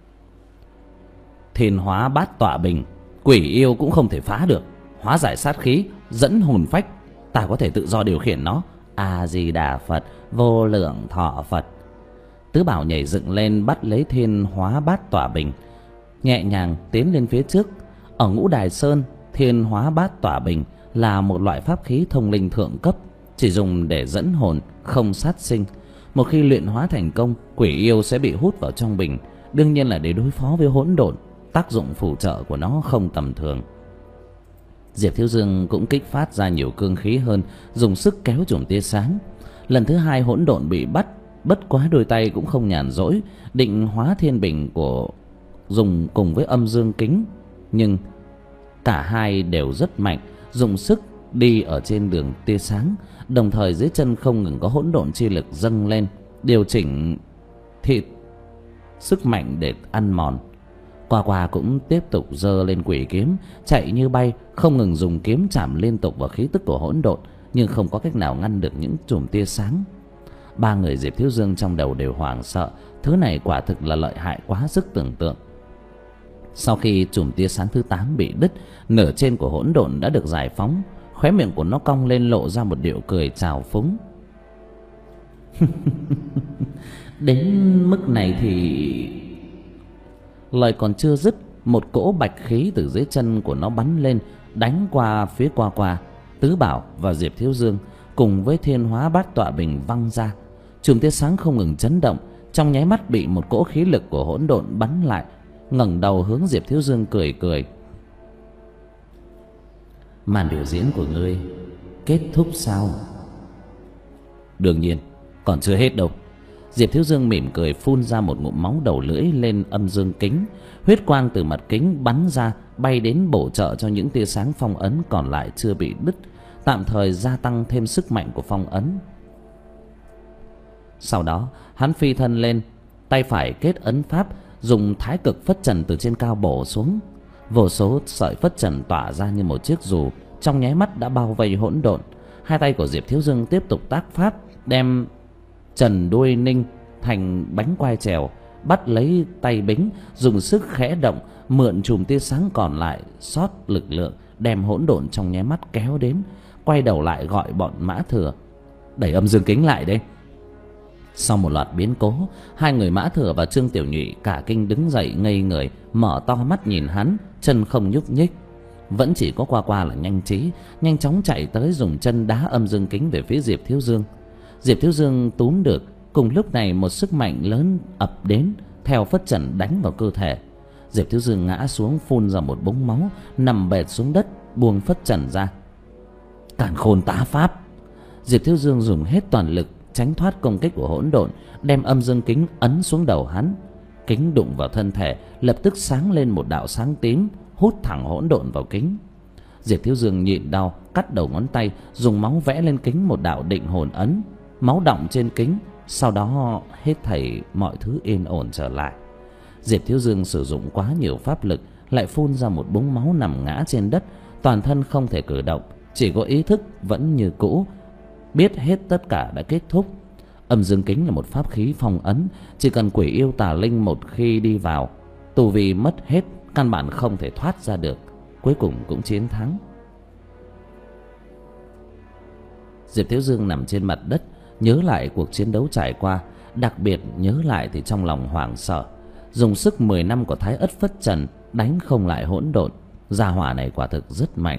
Thiên hóa bát tọa bình, quỷ yêu cũng không thể phá được. Hóa giải sát khí, dẫn hồn phách, ta có thể tự do điều khiển nó. A Di Đà Phật, vô lượng thọ Phật. Tứ Bảo nhảy dựng lên, bắt lấy thiên hóa bát tọa bình, nhẹ nhàng tiến lên phía trước. Ở Ngũ Đài Sơn, thiên hóa bát tọa bình là một loại pháp khí thông linh thượng cấp, chỉ dùng để dẫn hồn, không sát sinh. Một khi luyện hóa thành công, quỷ yêu sẽ bị hút vào trong bình. Đương nhiên là để đối phó với hỗn độn, tác dụng phụ trợ của nó không tầm thường. Diệp Thiếu Dương cũng kích phát ra nhiều cương khí hơn, dùng sức kéo chùm tia sáng. Lần thứ hai hỗn độn bị bắt, bất quá đôi tay cũng không nhàn rỗi, định hóa thiên bình của dùng cùng với âm dương kính, nhưng cả hai đều rất mạnh, dùng sức đi ở trên đường tia sáng, đồng thời dưới chân không ngừng có hỗn độn chi lực dâng lên, điều chỉnh thịt sức mạnh để ăn mòn. Qua Qua cũng tiếp tục giơ lên quỷ kiếm, chạy như bay, không ngừng dùng kiếm chạm liên tục vào khí tức của hỗn độn, nhưng không có cách nào ngăn được những chùm tia sáng. Ba người Diệp Thiếu Dương trong đầu đều hoảng sợ, thứ này quả thực là lợi hại quá sức tưởng tượng. Sau khi chùm tia sáng thứ tám bị đứt, nửa trên của hỗn độn đã được giải phóng. Khóe miệng của nó cong lên lộ ra một điệu cười trào phúng. Đến mức này thì... Lời còn chưa dứt, một cỗ bạch khí từ dưới chân của nó bắn lên, đánh qua phía Qua Qua, Tứ Bảo và Diệp Thiếu Dương, cùng với Thiên Hóa Bát Tọa Bình văng ra. Chùm tia sáng không ngừng chấn động, trong nháy mắt bị một cỗ khí lực của hỗn độn bắn lại. Ngẩng đầu hướng Diệp Thiếu Dương cười cười. Màn biểu diễn của ngươi kết thúc sao? Đương nhiên, còn chưa hết đâu. Diệp Thiếu Dương mỉm cười phun ra một ngụm máu đầu lưỡi lên âm dương kính. Huyết quang từ mặt kính bắn ra, bay đến bổ trợ cho những tia sáng phong ấn còn lại chưa bị đứt, tạm thời gia tăng thêm sức mạnh của phong ấn. Sau đó hắn phi thân lên, tay phải kết ấn pháp, dùng thái cực phất trần từ trên cao bổ xuống. Vô số sợi phất trần tỏa ra như một chiếc dù, trong nháy mắt đã bao vây hỗn độn. Hai tay của Diệp Thiếu Dương tiếp tục tác pháp, đem trần đuôi ninh thành bánh quai trèo, bắt lấy tay bính, dùng sức khẽ động, mượn chùm tia sáng còn lại sót lực lượng, đem hỗn độn trong nháy mắt kéo đến. Quay đầu lại gọi bọn Mã Thừa: đẩy âm dương kính lại đây. Sau một loạt biến cố, hai người Mã Thừa và Trương Tiểu Nhụy cả kinh đứng dậy ngây người, mở to mắt nhìn hắn, chân không nhúc nhích. Vẫn chỉ có Qua Qua là nhanh trí, nhanh chóng chạy tới dùng chân đá âm dương kính về phía Diệp Thiếu Dương. Diệp Thiếu Dương túm được. Cùng lúc này một sức mạnh lớn ập đến, theo phất trần đánh vào cơ thể. Diệp Thiếu Dương ngã xuống, phun ra một búng máu, nằm bệt xuống đất, buông phất trần ra. Càn khôn tá pháp! Diệp Thiếu Dương dùng hết toàn lực tránh thoát công kích của hỗn độn, đem âm dương kính ấn xuống đầu hắn. Kính đụng vào thân thể, lập tức sáng lên một đạo sáng tím, hút thẳng hỗn độn vào kính. Diệp Thiếu Dương nhịn đau, cắt đầu ngón tay, dùng máu vẽ lên kính một đạo định hồn ấn. Máu đọng trên kính, sau đó hết thảy mọi thứ yên ổn trở lại. Diệp Thiếu Dương sử dụng quá nhiều pháp lực, lại phun ra một búng máu nằm ngã trên đất, toàn thân không thể cử động, chỉ có ý thức vẫn như cũ, biết hết tất cả đã kết thúc. Âm dương kính là một pháp khí phong ấn, chỉ cần quỷ yêu tà linh một khi đi vào, tu vi mất hết, căn bản không thể thoát ra được, cuối cùng cũng chiến thắng. Diệp Thiếu Dương nằm trên mặt đất, nhớ lại cuộc chiến đấu trải qua, đặc biệt nhớ lại thì trong lòng hoảng sợ. Dùng sức mười năm của Thái Ất Phất Trần đánh không lại hỗn độn, gia hỏa này quả thực rất mạnh.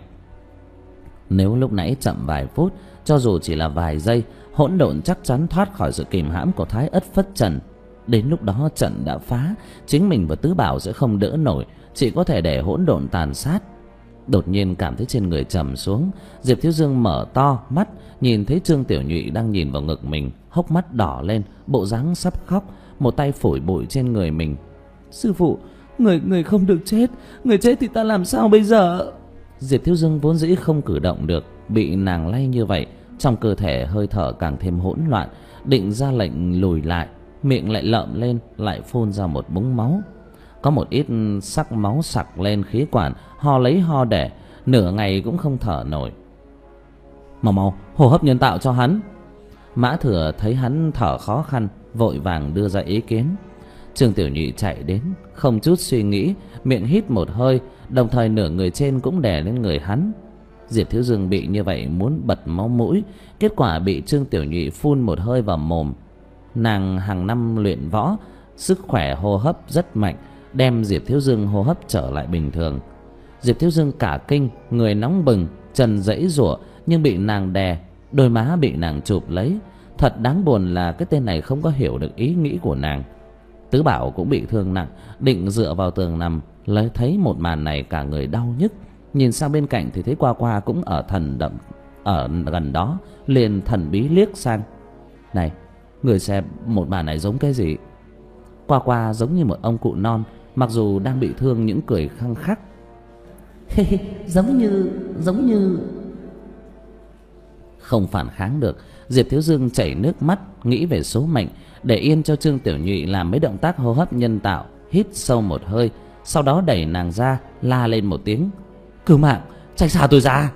Nếu lúc nãy chậm vài phút, cho dù chỉ là vài giây, hỗn độn chắc chắn thoát khỏi sự kìm hãm của Thái Ất Phất Trần. Đến lúc đó trận đã phá, chính mình và Tứ Bảo sẽ không đỡ nổi, chỉ có thể để hỗn độn tàn sát. Đột nhiên cảm thấy trên người trầm xuống, Diệp Thiếu Dương mở to mắt, nhìn thấy Trương Tiểu Nhụy đang nhìn vào ngực mình, hốc mắt đỏ lên, bộ dáng sắp khóc, một tay phủi bụi trên người mình. Sư phụ, người người không được chết, người chết thì ta làm sao bây giờ? Diệp Thiếu Dương vốn dĩ không cử động được, bị nàng lay như vậy, trong cơ thể hơi thở càng thêm hỗn loạn, định ra lệnh lùi lại, miệng lại lợm lên, lại phun ra một búng máu. Có một ít sắc máu sặc lên khí quản, ho lấy ho để, nửa ngày cũng không thở nổi. Mau mau hô hấp nhân tạo cho hắn. Mã Thừa thấy hắn thở khó khăn, vội vàng đưa ra ý kiến. Trương Tiểu Nhụy chạy đến, không chút suy nghĩ, miệng hít một hơi, đồng thời nửa người trên cũng đè lên người hắn. Diệp Thiếu Dương bị như vậy muốn bật máu mũi, kết quả bị Trương Tiểu Nhụy phun một hơi vào mồm. Nàng hàng năm luyện võ, sức khỏe hô hấp rất mạnh, đem Diệp Thiếu Dương hô hấp trở lại bình thường. Diệp Thiếu Dương cả kinh, người nóng bừng, chân giãy giụa, nhưng bị nàng đè, đôi má bị nàng chụp lấy. Thật đáng buồn là cái tên này không có hiểu được ý nghĩ của nàng. Tứ Bảo cũng bị thương nặng, định dựa vào tường nằm, lấy thấy một màn này cả người đau nhức. Nhìn sang bên cạnh thì thấy Qua Qua cũng ở thần đậm ở gần đó, liền thần bí liếc sang. Này, người xem một màn này giống cái gì? Qua Qua giống như một ông cụ non, mặc dù đang bị thương những cười khăng khắc. Giống như, giống như... Không phản kháng được, Diệp Thiếu Dương chảy nước mắt, nghĩ về số mệnh, để yên cho Trương Tiểu Nhụy làm mấy động tác hô hấp nhân tạo, hít sâu một hơi, sau đó đẩy nàng ra, la lên một tiếng: cứu mạng, tránh xa tôi ra.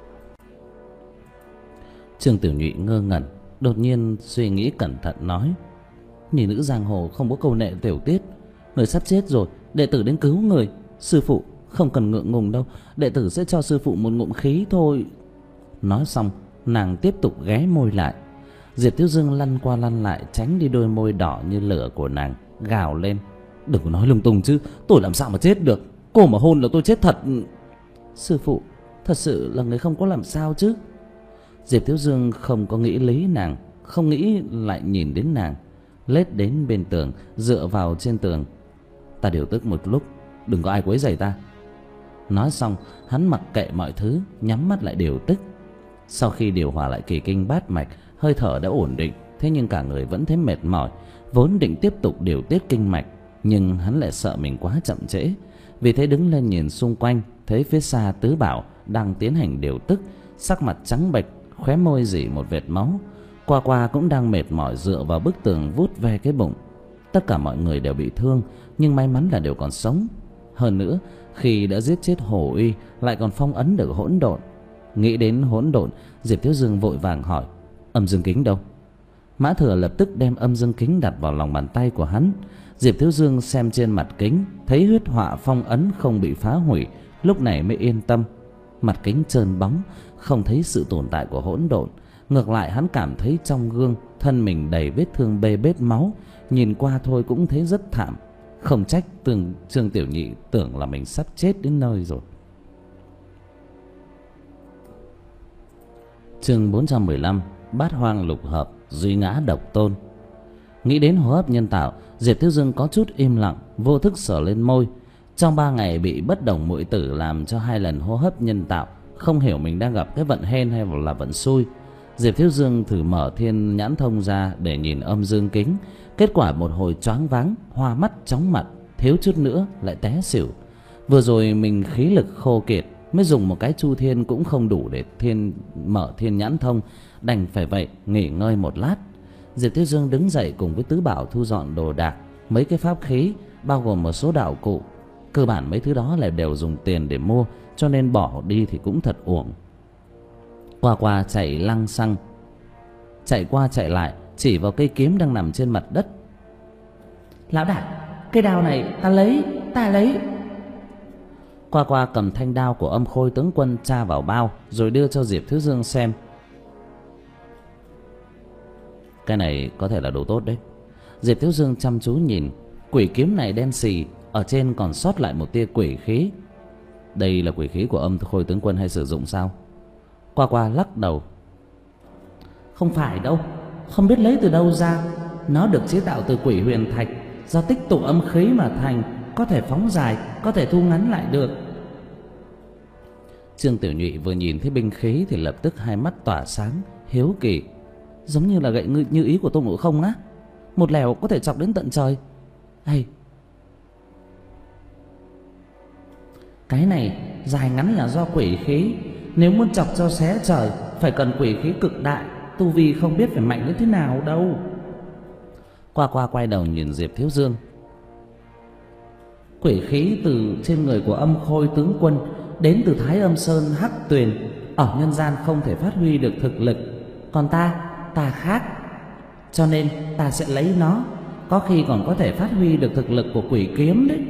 Trương Tiểu Nhụy ngơ ngẩn, đột nhiên suy nghĩ cẩn thận nói: nhi nữ giang hồ không có câu nệ tiểu tiết, người sắp chết rồi, đệ tử đến cứu người, Sư phụ không cần ngượng ngùng đâu, đệ tử sẽ cho sư phụ một ngụm khí thôi. Nói xong nàng tiếp tục ghé môi lại. Diệp Thiếu Dương lăn qua lăn lại tránh đi đôi môi đỏ như lửa của nàng, gào lên: đừng có nói lung tung chứ, tôi làm sao mà chết được, cô mà hôn là tôi chết thật. Sư phụ, thật sự là người không có làm sao chứ? Diệp Thiếu Dương không có nghĩ lý nàng, không nghĩ lại nhìn đến nàng, lết đến bên tường, dựa vào trên tường. Ta điều tức một lúc, đừng có ai quấy rầy ta. Nói xong hắn mặc kệ mọi thứ, nhắm mắt lại điều tức. Sau khi điều hòa lại kỳ kinh bát mạch, hơi thở đã ổn định, thế nhưng cả người vẫn thấy mệt mỏi. Vốn định tiếp tục điều tiết kinh mạch, nhưng hắn lại sợ mình quá chậm trễ, vì thế đứng lên nhìn xung quanh, thấy phía xa Tứ Bảo đang tiến hành điều tức, sắc mặt trắng bệch, khóe môi rỉ một vệt máu. Qua Qua cũng đang mệt mỏi dựa vào bức tường vuốt ve cái bụng. Tất cả mọi người đều bị thương, nhưng may mắn là đều còn sống. Hơn nữa, khi đã giết chết Hồ Uy, lại còn phong ấn được hỗn độn. Nghĩ đến hỗn độn, Diệp Thiếu Dương vội vàng hỏi: âm dương kính đâu? Mã Thừa lập tức đem âm dương kính đặt vào lòng bàn tay của hắn. Diệp Thiếu Dương xem trên mặt kính, thấy huyết họa phong ấn không bị phá hủy, lúc này mới yên tâm. Mặt kính trơn bóng, không thấy sự tồn tại của hỗn độn. Ngược lại hắn cảm thấy trong gương thân mình đầy vết thương bê bết máu, nhìn qua thôi cũng thấy rất thảm. Không trách tưởng Trương Tiểu Nhị tưởng là mình sắp chết đến nơi rồi. Chương bốn trăm mười lăm: Bát Hoang Lục Hợp, Duy Ngã Độc Tôn. Nghĩ đến hô hấp nhân tạo, Diệp Thiếu Dương có chút im lặng, vô thức sờ lên môi. Trong ba ngày bị bất đồng muội tử làm cho hai lần hô hấp nhân tạo, không hiểu mình đang gặp cái vận hên hay là vận xui. Diệp Thiếu Dương thử mở thiên nhãn thông ra để nhìn âm dương kính, kết quả một hồi choáng váng, hoa mắt chóng mặt, thiếu chút nữa lại té xỉu. Vừa rồi mình khí lực khô kiệt, mới dùng một cái chu thiên cũng không đủ để thiên mở thiên nhãn thông, đành phải vậy nghỉ ngơi một lát. Diệp Thiếu Dương đứng dậy cùng với Tứ Bảo thu dọn đồ đạc, mấy cái pháp khí bao gồm một số đạo cụ. Cơ bản mấy thứ đó là đều dùng tiền để mua, cho nên bỏ đi thì cũng thật uổng. Qua Qua chạy lăng xăng, chạy qua chạy lại, chỉ vào cây kiếm đang nằm trên mặt đất. Lão đại, cây đao này ta lấy, ta lấy. Qua Qua cầm thanh đao của Âm Khôi tướng quân tra vào bao, rồi đưa cho Diệp Thiếu Dương xem. Cái này có thể là đồ tốt đấy. Diệp Thiếu Dương chăm chú nhìn, quỷ kiếm này đen xì, ở trên còn sót lại một tia quỷ khí. Đây là quỷ khí của Âm Khôi tướng quân hay sử dụng sao? Qua Qua lắc đầu: không phải đâu, không biết lấy từ đâu ra. Nó được chế tạo từ quỷ huyền thạch, do tích tụ âm khí mà thành, có thể phóng dài, có thể thu ngắn lại được. Trương Tiểu Nhụy vừa nhìn thấy binh khí thì lập tức hai mắt tỏa sáng, hiếu kỳ: giống như là gậy như, như ý của Tôn Ngộ Không á, một lèo có thể chọc đến tận trời. Hay, cái này dài ngắn là do quỷ khí, nếu muốn chọc cho xé trời phải cần quỷ khí cực đại, tu vi không biết phải mạnh đến thế nào đâu. Qua Qua quay đầu nhìn Diệp Thiếu Dương: quỷ khí từ trên người của Âm Khôi tướng quân đến từ Thái Âm Sơn Hắc Tuyền, ở nhân gian không thể phát huy được thực lực. Còn ta, ta khác, cho nên ta sẽ lấy nó, có khi còn có thể phát huy được thực lực của quỷ kiếm đấy.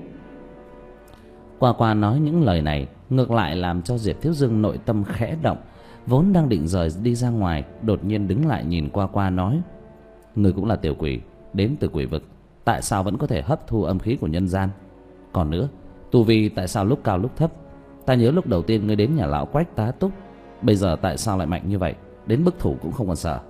Qua Qua nói những lời này ngược lại làm cho Diệp Thiếu Dương nội tâm khẽ động, vốn đang định rời đi ra ngoài, đột nhiên đứng lại nhìn Qua Qua nói: người cũng là tiểu quỷ, đến từ quỷ vực, tại sao vẫn có thể hấp thu âm khí của nhân gian? Còn nữa, tu vi tại sao lúc cao lúc thấp? Ta nhớ lúc đầu tiên ngươi đến nhà lão Quách tá túc, bây giờ tại sao lại mạnh như vậy, đến bức thủ cũng không còn sợ?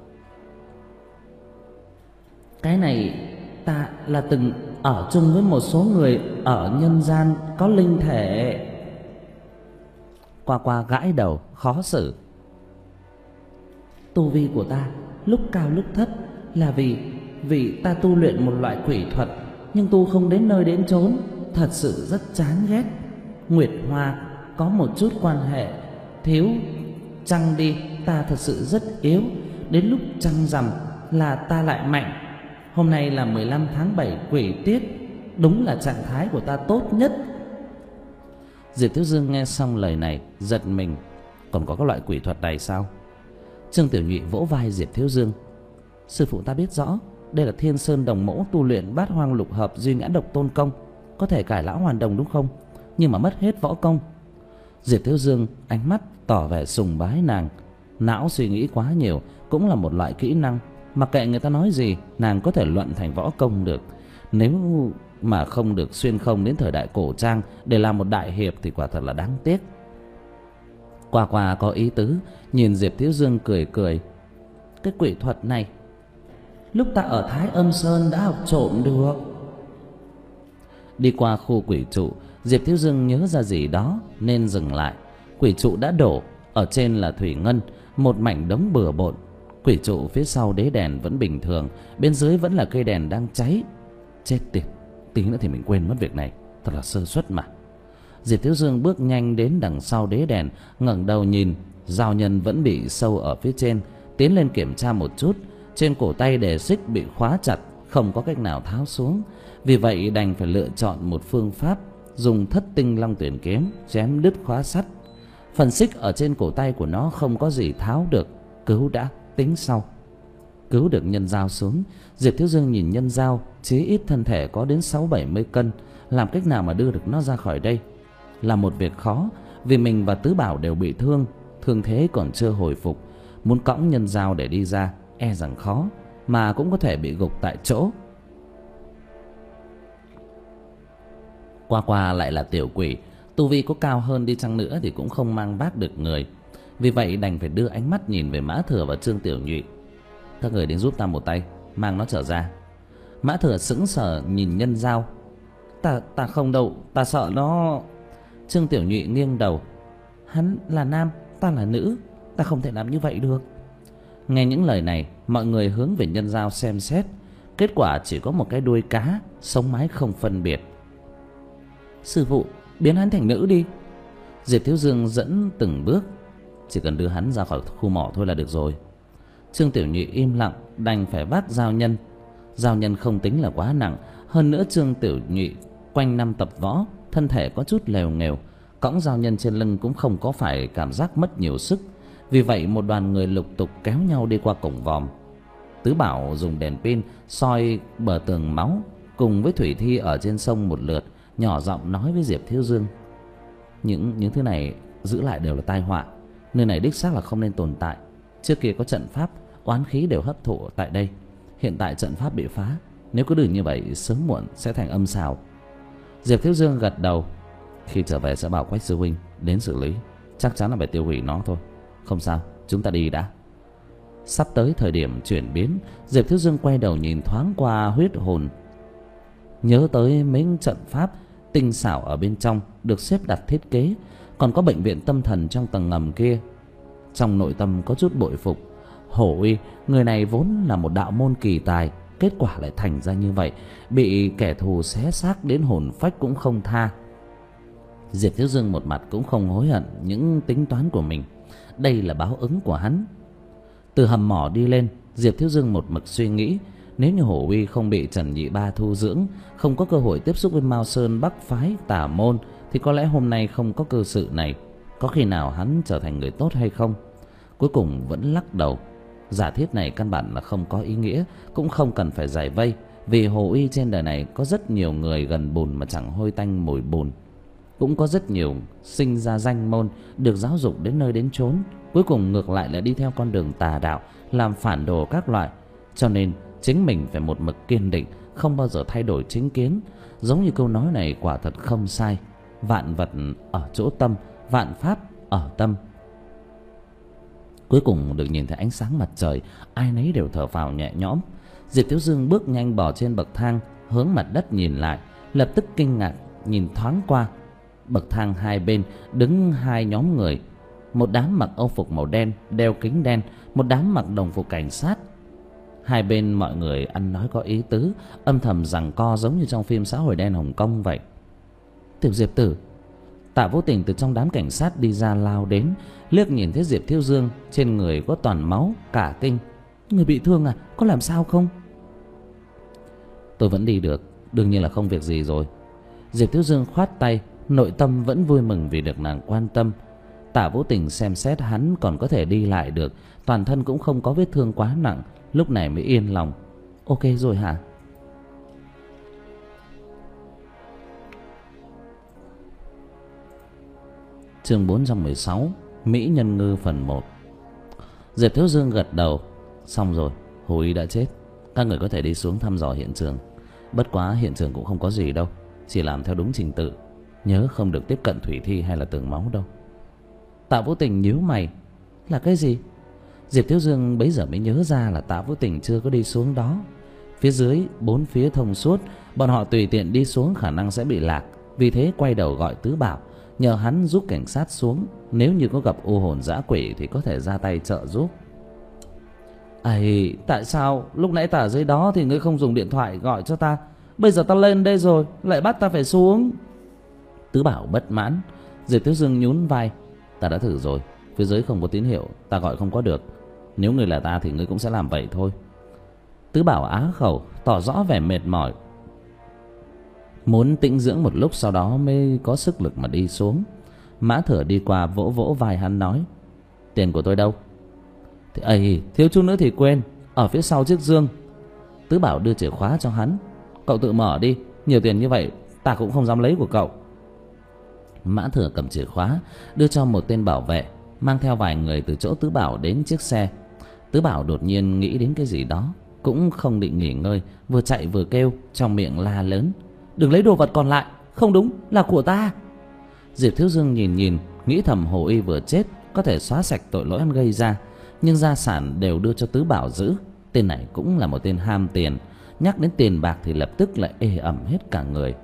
Cái này ta là từng ở chung với một số người ở nhân gian có linh thể. Qua Qua gãi đầu khó xử: tu vi của ta lúc cao lúc thấp là vì vì ta tu luyện một loại quỷ thuật, nhưng tu không đến nơi đến chốn, thật sự rất chán ghét. Nguyệt Hoa có một chút quan hệ, thiếu trăng đi ta thật sự rất yếu, đến lúc trăng rằm là ta lại mạnh. Hôm nay là mười lăm tháng bảy quỷ tiết, đúng là trạng thái của ta tốt nhất. Diệp Thiếu Dương nghe xong lời này giật mình: còn có các loại quỷ thuật này sao? Trương Tiểu Nhụy vỗ vai Diệp Thiếu Dương: sư phụ ta biết rõ, đây là Thiên Sơn Đồng Mẫu tu luyện Bát Hoang Lục Hợp Duy Ngã Độc Tôn công, có thể cải lão hoàn đồng đúng không? nhưng mà mất hết võ công. Diệp Thiếu Dương ánh mắt tỏ vẻ sùng bái nàng. Não suy nghĩ quá nhiều cũng là một loại kỹ năng, mặc kệ người ta nói gì nàng có thể luận thành võ công được. Nếu mà không được xuyên không đến thời đại cổ trang để làm một đại hiệp thì quả thật là đáng tiếc. Qua qua có ý tứ nhìn Diệp Thiếu Dương cười cười. Cái quỷ thuật này lúc ta ở Thái Âm Sơn đã học trộm được. Đi qua khu quỷ trụ, Diệp Thiếu Dương nhớ ra gì đó nên dừng lại. Quỷ trụ đã đổ, ở trên là thủy ngân, một mảnh đống bừa bộn. Quỷ trụ phía sau đế đèn vẫn bình thường, bên dưới vẫn là cây đèn đang cháy. Chết tiệt, tí nữa thì mình quên mất việc này, thật là sơ suất mà. Diệp Thiếu Dương bước nhanh đến đằng sau đế đèn, ngẩng đầu nhìn, dao nhân vẫn bị sâu ở phía trên, tiến lên kiểm tra một chút. Trên cổ tay đề xích bị khóa chặt, không có cách nào tháo xuống. Vì vậy đành phải lựa chọn một phương pháp, dùng thất tinh long tuyển kiếm chém đứt khóa sắt. Phần xích ở trên cổ tay của nó không có gì tháo được, cứu đã, tính sau. Cứu được nhân dao xuống, Diệp Thiếu Dương nhìn nhân dao, chí ít thân thể có đến sáu bảy mươi cân, làm cách nào mà đưa được nó ra khỏi đây là một việc khó, vì mình và Tứ Bảo đều bị thương, thương thế còn chưa hồi phục. Muốn cõng nhân dao để đi ra e rằng khó, mà cũng có thể bị gục tại chỗ. Qua qua lại là tiểu quỷ, tu vi có cao hơn đi chăng nữa thì cũng không mang vác được người. Vì vậy đành phải đưa ánh mắt nhìn về Mã Thừa và Trương Tiểu Nhụy. Các người đến giúp ta một tay, mang nó trở ra. Mã Thừa sững sờ nhìn nhân dao. Ta ta không đâu, ta sợ nó. Trương Tiểu Nhụy nghiêng đầu. Hắn là nam, ta là nữ, ta không thể làm như vậy được. Nghe những lời này, mọi người hướng về nhân dao xem xét. Kết quả chỉ có một cái đuôi cá, sống mái không phân biệt. Sư phụ, biến hắn thành nữ đi. Diệp Thiếu Dương dẫn từng bước. Chỉ cần đưa hắn ra khỏi khu mỏ thôi là được rồi. Trương Tiểu Nhụy im lặng, đành phải vác dao nhân. Dao nhân không tính là quá nặng, hơn nữa Trương Tiểu Nhụy quanh năm tập võ, thân thể có chút lèo nghèo, cõng dao nhân trên lưng cũng không có phải cảm giác mất nhiều sức. Vì vậy một đoàn người lục tục kéo nhau đi qua cổng vòm. Tứ Bảo dùng đèn pin soi bờ tường máu, cùng với Thủy Thi ở trên sông một lượt, nhỏ giọng nói với Diệp Thiếu Dương. Những những thứ này giữ lại đều là tai họa, nơi này đích xác là không nên tồn tại. Trước kia có trận pháp, oán khí đều hấp thụ tại đây. Hiện tại trận pháp bị phá, nếu cứ đừng như vậy sớm muộn sẽ thành âm xào. Diệp Thiếu Dương gật đầu. Khi trở về sẽ bảo Quách sư huynh đến xử lý, chắc chắn là phải tiêu hủy nó thôi. Không sao, chúng ta đi đã. Sắp tới thời điểm chuyển biến, Diệp Thiếu Dương quay đầu nhìn thoáng qua huyết hồn, nhớ tới mấy trận pháp tinh xảo ở bên trong được xếp đặt thiết kế, còn có bệnh viện tâm thần trong tầng ngầm kia. Trong nội tâm có chút bội phục. Hổ uy, người này vốn là một đạo môn kỳ tài, kết quả lại thành ra như vậy, bị kẻ thù xé xác đến hồn phách cũng không tha. Diệp Thiếu Dương một mặt cũng không hối hận những tính toán của mình, đây là báo ứng của hắn. Từ hầm mỏ đi lên, Diệp Thiếu Dương một mực suy nghĩ, nếu như Hổ uy không bị Trần Nhị Ba thu dưỡng, không có cơ hội tiếp xúc với Mao Sơn Bắc phái tà môn, thì có lẽ hôm nay không có cơ sự này. Có khi nào hắn trở thành người tốt hay không? Cuối cùng vẫn lắc đầu. Giả thiết này căn bản là không có ý nghĩa, cũng không cần phải giải vây, vì Hồ uy trên đời này có rất nhiều người gần bùn mà chẳng hôi tanh mùi bùn. Cũng có rất nhiều sinh ra danh môn, được giáo dục đến nơi đến chốn, cuối cùng ngược lại là đi theo con đường tà đạo, làm phản đồ các loại. Cho nên chính mình phải một mực kiên định, không bao giờ thay đổi chính kiến. Giống như câu nói này quả thật không sai. Vạn vật ở chỗ tâm, vạn pháp ở tâm. Cuối cùng được nhìn thấy ánh sáng mặt trời, ai nấy đều thở phào nhẹ nhõm. Diệp Thiếu Dương bước nhanh bò trên bậc thang, hướng mặt đất nhìn lại, lập tức kinh ngạc nhìn thoáng qua. Bậc thang hai bên đứng hai nhóm người, một đám mặc âu phục màu đen, đeo kính đen, một đám mặc đồng phục cảnh sát. Hai bên mọi người ăn nói có ý tứ, âm thầm giằng co giống như trong phim xã hội đen Hồng Kông vậy. Tiểu Diệp tử. Tạ Vô Tình từ trong đám cảnh sát đi ra lao đến, liếc nhìn thấy Diệp Thiếu Dương trên người có toàn máu, cả kinh. Người bị thương à, có làm sao không? Tôi vẫn đi được, đương nhiên là không việc gì rồi. Diệp Thiếu Dương khoát tay, nội tâm vẫn vui mừng vì được nàng quan tâm. Tạ Vô Tình xem xét hắn còn có thể đi lại được, toàn thân cũng không có vết thương quá nặng, lúc này mới yên lòng. Ok rồi hả? Chương bốn trăm mười sáu, Mỹ Nhân Ngư phần một. Diệp Thiếu Dương gật đầu. Xong rồi, Hồ Y đã chết. Các người có thể đi xuống thăm dò hiện trường. Bất quá hiện trường cũng không có gì đâu, chỉ làm theo đúng trình tự. Nhớ không được tiếp cận thủy thi hay là tường máu đâu. Tạ Vũ Tình nhíu mày. Là cái gì? Diệp Thiếu Dương bấy giờ mới nhớ ra là Tạ Vũ Tình chưa có đi xuống đó. Phía dưới bốn phía thông suốt, bọn họ tùy tiện đi xuống khả năng sẽ bị lạc. Vì thế quay đầu gọi Tứ Bảo, nhờ hắn giúp cảnh sát xuống. Nếu như có gặp u hồn dã quỷ thì có thể ra tay trợ giúp. Ây, tại sao lúc nãy ta ở dưới đó thì ngươi không dùng điện thoại gọi cho ta? Bây giờ ta lên đây rồi lại bắt ta phải xuống. Tứ Bảo bất mãn. Diệp Thiếu Dương nhún vai. Ta đã thử rồi, phía dưới không có tín hiệu, ta gọi không có được. Nếu ngươi là ta thì ngươi cũng sẽ làm vậy thôi. Tứ Bảo á khẩu, tỏ rõ vẻ mệt mỏi, muốn tĩnh dưỡng một lúc sau đó mới có sức lực mà đi xuống. Mã Thừa đi qua vỗ vỗ vai hắn nói. Tiền của tôi đâu? Thì ây, thiếu chút nữa thì quên, ở phía sau chiếc dương. Tứ Bảo đưa chìa khóa cho hắn. Cậu tự mở đi, nhiều tiền như vậy ta cũng không dám lấy của cậu. Mã Thừa cầm chìa khóa đưa cho một tên bảo vệ, mang theo vài người từ chỗ Tứ Bảo đến chiếc xe. Tứ Bảo đột nhiên nghĩ đến cái gì đó, cũng không định nghỉ ngơi, vừa chạy vừa kêu, trong miệng la lớn. Đừng lấy đồ vật còn lại, không đúng, là của ta. Diệp Thiếu Dương nhìn nhìn, nghĩ thầm Hồ Y vừa chết, có thể xóa sạch tội lỗi ăn gây ra, nhưng gia sản đều đưa cho Tứ Bảo giữ. Tên này cũng là một tên ham tiền, nhắc đến tiền bạc thì lập tức lại ê ẩm hết cả người.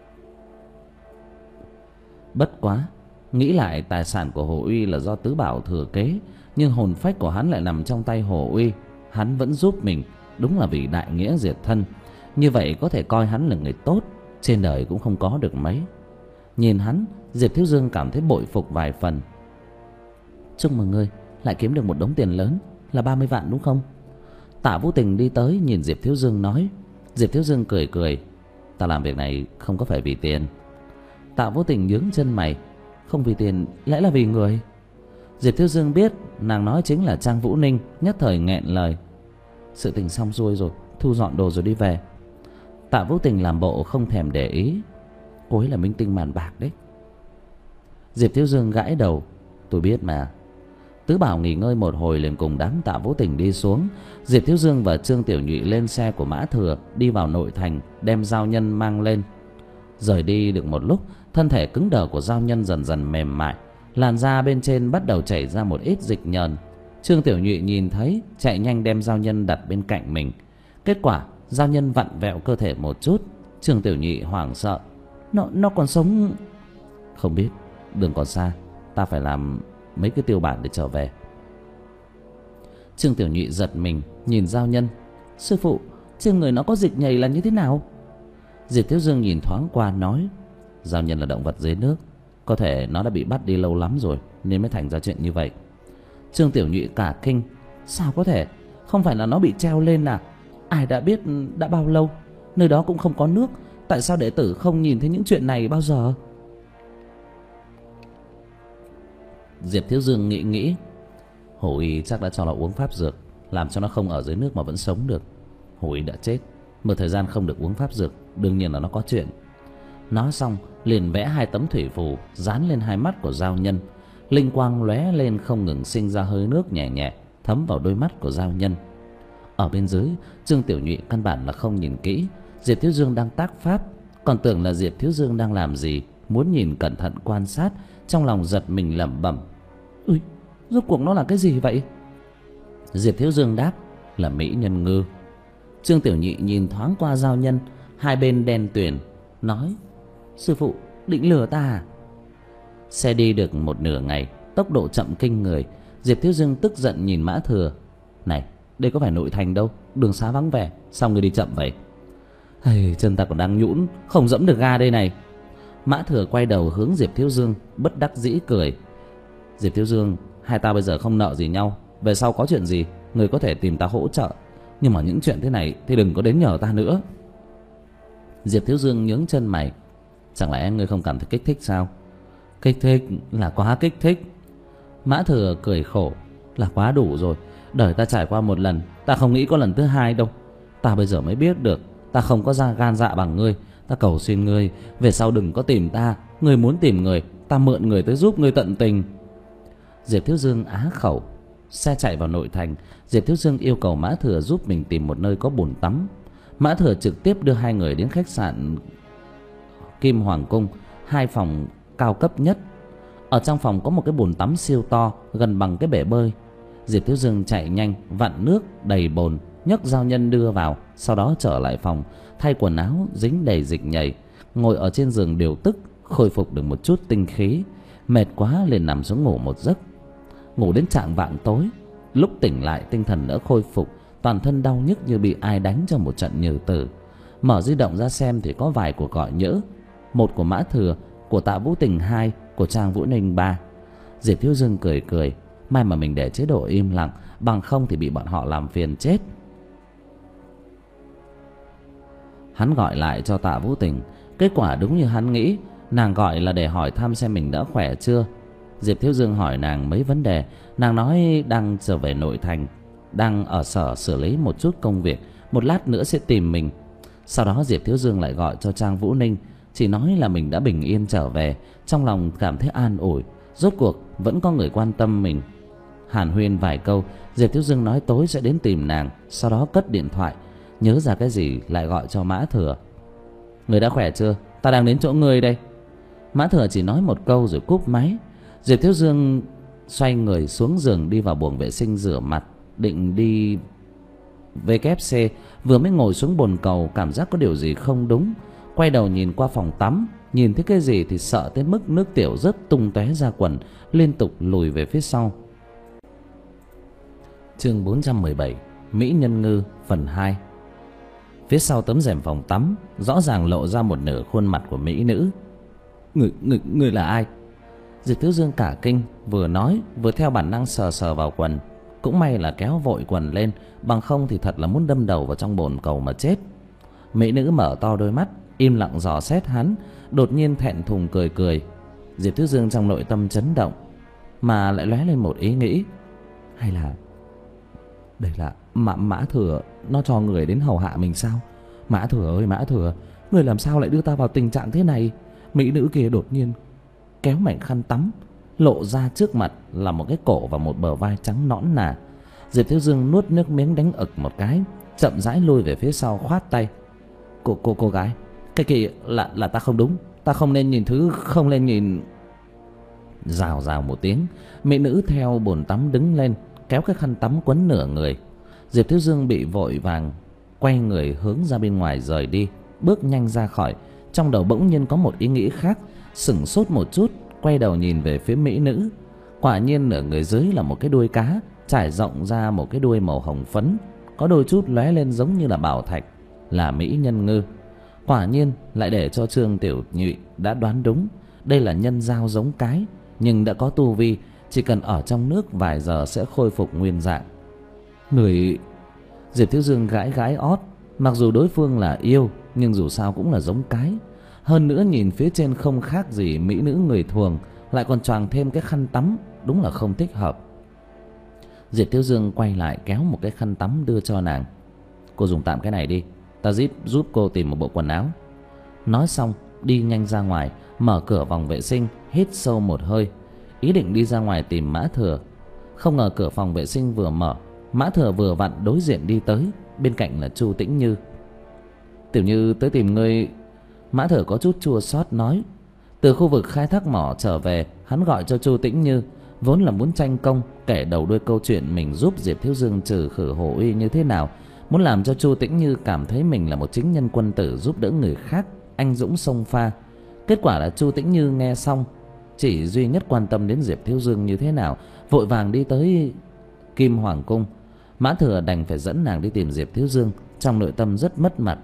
Bất quá, nghĩ lại tài sản của Hồ Uy là do Tứ Bảo thừa kế, nhưng hồn phách của hắn lại nằm trong tay Hồ Uy. Hắn vẫn giúp mình, đúng là vì đại nghĩa diệt thân. Như vậy có thể coi hắn là người tốt, trên đời cũng không có được mấy. Nhìn hắn, Diệp Thiếu Dương cảm thấy bội phục vài phần. Chúc mừng ngươi, lại kiếm được một đống tiền lớn, là ba mươi vạn đúng không? Tạ Vũ Tình đi tới nhìn Diệp Thiếu Dương nói. Diệp Thiếu Dương cười cười. Ta làm việc này không có phải vì tiền. Tạ Vũ Tình nhướng chân mày. Không vì tiền, lẽ là vì người? Diệp Thiếu Dương biết nàng nói chính là Trang Vũ Ninh, nhất thời nghẹn lời. Sự tình xong xuôi rồi, thu dọn đồ rồi đi về. Tạ Vũ Tình làm bộ không thèm để ý. Cô ấy là minh tinh màn bạc đấy. Diệp Thiếu Dương gãi đầu. Tôi biết mà. Tứ Bảo nghỉ ngơi một hồi liền cùng đám Tạ Vũ Tình đi xuống. Diệp Thiếu Dương và Trương Tiểu Nhụy lên xe của Mã Thừa, đi vào nội thành, đem giao nhân mang lên. Rời đi được một lúc, thân thể cứng đờ của giao nhân dần dần mềm mại, làn da bên trên bắt đầu chảy ra một ít dịch nhờn. Trương Tiểu Nhụy nhìn thấy, chạy nhanh đem giao nhân đặt bên cạnh mình. Kết quả giao nhân vặn vẹo cơ thể một chút. Trương Tiểu Nhụy hoảng sợ. Nó, nó còn sống? Không biết, đường còn xa, ta phải làm mấy cái tiêu bản để trở về. Trương Tiểu Nhụy giật mình nhìn giao nhân. Sư phụ, trên người nó có dịch nhầy là như thế nào? Diệp Thiếu Dương nhìn thoáng qua nói. Giao nhân là động vật dưới nước, có thể nó đã bị bắt đi lâu lắm rồi nên mới thành ra chuyện như vậy. Trương Tiểu Nhụy cả kinh. Sao có thể? Không phải là nó bị treo lên à? Ai đã biết đã bao lâu? Nơi đó cũng không có nước, tại sao đệ tử không nhìn thấy những chuyện này bao giờ? Diệp Thiếu Dương nghĩ nghĩ. Hồ Y chắc đã cho nó uống pháp dược, làm cho nó không ở dưới nước mà vẫn sống được. Hồ Y đã chết, một thời gian không được uống pháp dược, đương nhiên là nó có chuyện. Nói xong liền vẽ hai tấm thủy phù dán lên hai mắt của giao nhân. Linh quang lóe lên không ngừng, sinh ra hơi nước nhẹ nhẹ thấm vào đôi mắt của giao nhân. Ở bên dưới, Trương Tiểu Nhụy căn bản là không nhìn kỹ. Diệp Thiếu Dương đang tác pháp, còn tưởng là Diệp Thiếu Dương đang làm gì, muốn nhìn cẩn thận quan sát, trong lòng giật mình lẩm bẩm. Ui, rốt cuộc nó là cái gì vậy? Diệp Thiếu Dương đáp là Mỹ Nhân Ngư. Trương Tiểu Nhụy nhìn thoáng qua giao nhân, hai bên đen tuyền, nói. Sư phụ, định lừa ta à? Xe đi được một nửa ngày, tốc độ chậm kinh người. Diệp Thiếu Dương tức giận nhìn Mã Thừa. Này, đây có phải nội thành đâu, đường xá vắng vẻ, sao người đi chậm vậy? Hey, chân ta còn đang nhũn, không dẫm được ga đây này. Mã Thừa quay đầu hướng Diệp Thiếu Dương, bất đắc dĩ cười. Diệp Thiếu Dương, hai ta bây giờ không nợ gì nhau, về sau có chuyện gì người có thể tìm ta hỗ trợ, nhưng mà những chuyện thế này thì đừng có đến nhờ ta nữa. Diệp Thiếu Dương nhướng chân mày. Chẳng lẽ ngươi không cảm thấy kích thích sao? Kích thích là quá kích thích. Mã Thừa cười khổ. Là quá đủ rồi, đời ta trải qua một lần, ta không nghĩ có lần thứ hai đâu. Ta bây giờ mới biết được ta không có ra gan dạ bằng ngươi. Ta cầu xin ngươi, về sau đừng có tìm ta. Ngươi muốn tìm người, ta mượn người tới giúp ngươi tận tình. Diệp Thiếu Dương á khẩu. Xe chạy vào nội thành, Diệp Thiếu Dương yêu cầu Mã Thừa giúp mình tìm một nơi có bồn tắm. Mã Thừa trực tiếp đưa hai người đến khách sạn Kim Hoàng Cung, hai phòng cao cấp nhất. Ở trong phòng có một cái bồn tắm siêu to, gần bằng cái bể bơi. Diệp Thiếu Dương chạy nhanh vặn nước đầy bồn, nhấc giao nhân đưa vào, sau đó trở lại phòng, thay quần áo dính đầy dịch nhầy, ngồi ở trên giường điều tức, khôi phục được một chút tinh khí. Mệt quá liền nằm xuống ngủ một giấc. Ngủ đến chạng vạng tối, lúc tỉnh lại tinh thần đã khôi phục, toàn thân đau nhức như bị ai đánh cho một trận nhừ tử. Mở di động ra xem thì có vài cuộc gọi nhỡ, một của Mã Thừa, của Tạ Vũ Tình hai, của Trang Vũ Ninh ba. Diệp Thiếu Dương cười cười, may mà mình để chế độ im lặng, bằng không thì bị bọn họ làm phiền chết. Hắn gọi lại cho Tạ Vũ Tình, kết quả đúng như hắn nghĩ, nàng gọi là để hỏi thăm xem mình đã khỏe chưa. Diệp Thiếu Dương hỏi nàng mấy vấn đề, nàng nói đang trở về nội thành, đang ở sở xử lý một chút công việc, một lát nữa sẽ tìm mình. Sau đó Diệp Thiếu Dương lại gọi cho Trang Vũ Ninh, chỉ nói là mình đã bình yên trở về, trong lòng cảm thấy an ủi, rốt cuộc vẫn có người quan tâm mình. Hàn huyên vài câu, Diệp Thiếu Dương nói tối sẽ đến tìm nàng, sau đó cất điện thoại, nhớ ra cái gì lại gọi cho Mã Thừa. Người đã khỏe chưa? Ta đang đến chỗ ngươi đây. Mã Thừa chỉ nói một câu rồi cúp máy. Diệp Thiếu Dương xoay người xuống giường đi vào buồng vệ sinh rửa mặt, định đi vê kép xê. Vừa mới ngồi xuống bồn cầu cảm giác có điều gì không đúng, quay đầu nhìn qua phòng tắm, nhìn thấy cái gì thì sợ tới mức nước tiểu rớt tung tóe ra quần, liên tục lùi về phía sau. Chương bốn trăm mười bảy, Mỹ Nhân Ngư phần hai. Phía sau tấm rèm phòng tắm rõ ràng lộ ra một nửa khuôn mặt của mỹ nữ. Người, người, người là ai? Diệp Thiếu Dương cả kinh, vừa nói vừa theo bản năng sờ sờ vào quần. Cũng may là kéo vội quần lên, bằng không thì thật là muốn đâm đầu vào trong bồn cầu mà chết. Mỹ nữ mở to đôi mắt, im lặng dò xét hắn, đột nhiên thẹn thùng cười cười. Diệp Thiếu Dương trong nội tâm chấn động, mà lại lóe lên một ý nghĩ. Hay là đây là Mã, Mã Thừa nó cho người đến hầu hạ mình sao? Mã Thừa ơi Mã Thừa, người làm sao lại đưa ta vào tình trạng thế này? Mỹ nữ kia đột nhiên kéo mảnh khăn tắm, lộ ra trước mặt là một cái cổ và một bờ vai trắng nõn nà. Diệp Thiếu Dương nuốt nước miếng đánh ực một cái, chậm rãi lùi về phía sau, khoát tay. Cô cô cô gái, cái kia là là ta không đúng, ta không nên nhìn thứ không nên nhìn. Rào rào một tiếng, mỹ nữ theo bồn tắm đứng lên, kéo cái khăn tắm quấn nửa người. Diệp Thiếu Dương bị vội vàng quay người hướng ra bên ngoài rời đi, bước nhanh ra khỏi. Trong đầu bỗng nhiên có một ý nghĩ khác, sửng sốt một chút, quay đầu nhìn về phía mỹ nữ. Quả nhiên nửa người dưới là một cái đuôi cá trải rộng ra một cái đuôi màu hồng phấn, có đôi chút lóe lên giống như là bảo thạch, là Mỹ Nhân Ngư. Quả nhiên lại để cho Trương Tiểu Nhụy đã đoán đúng, đây là nhân giao giống cái, nhưng đã có tu vi, chỉ cần ở trong nước vài giờ sẽ khôi phục nguyên dạng. Người... Diệp Thiếu Dương gãi gãi ót, mặc dù đối phương là yêu, nhưng dù sao cũng là giống cái. Hơn nữa nhìn phía trên không khác gì mỹ nữ người thường, lại còn choàng thêm cái khăn tắm, đúng là không thích hợp. Diệp Thiếu Dương quay lại kéo một cái khăn tắm đưa cho nàng. Cô dùng tạm cái này đi, ta giúp giúp cô tìm một bộ quần áo. Nói xong đi nhanh ra ngoài, mở cửa phòng vệ sinh, hít sâu một hơi, ý định đi ra ngoài tìm Mã Thừa. Không ngờ cửa phòng vệ sinh vừa mở, Mã Thừa vừa vặn đối diện đi tới, bên cạnh là Chu Tĩnh Như. Tiểu Như tới tìm ngươi. Mã Thừa có chút chua xót nói. Từ khu vực khai thác mỏ trở về, hắn gọi cho Chu Tĩnh Như, vốn là muốn tranh công kể đầu đuôi câu chuyện mình giúp Diệp Thiếu Dương trừ khử Hồ Uy như thế nào, muốn làm cho Chu Tĩnh Như cảm thấy mình là một chính nhân quân tử giúp đỡ người khác, anh dũng xông pha. Kết quả là Chu Tĩnh Như nghe xong chỉ duy nhất quan tâm đến Diệp Thiếu Dương như thế nào, vội vàng đi tới Kim Hoàng Cung. Mã Thừa đành phải dẫn nàng đi tìm Diệp Thiếu Dương, trong nội tâm rất mất mặt.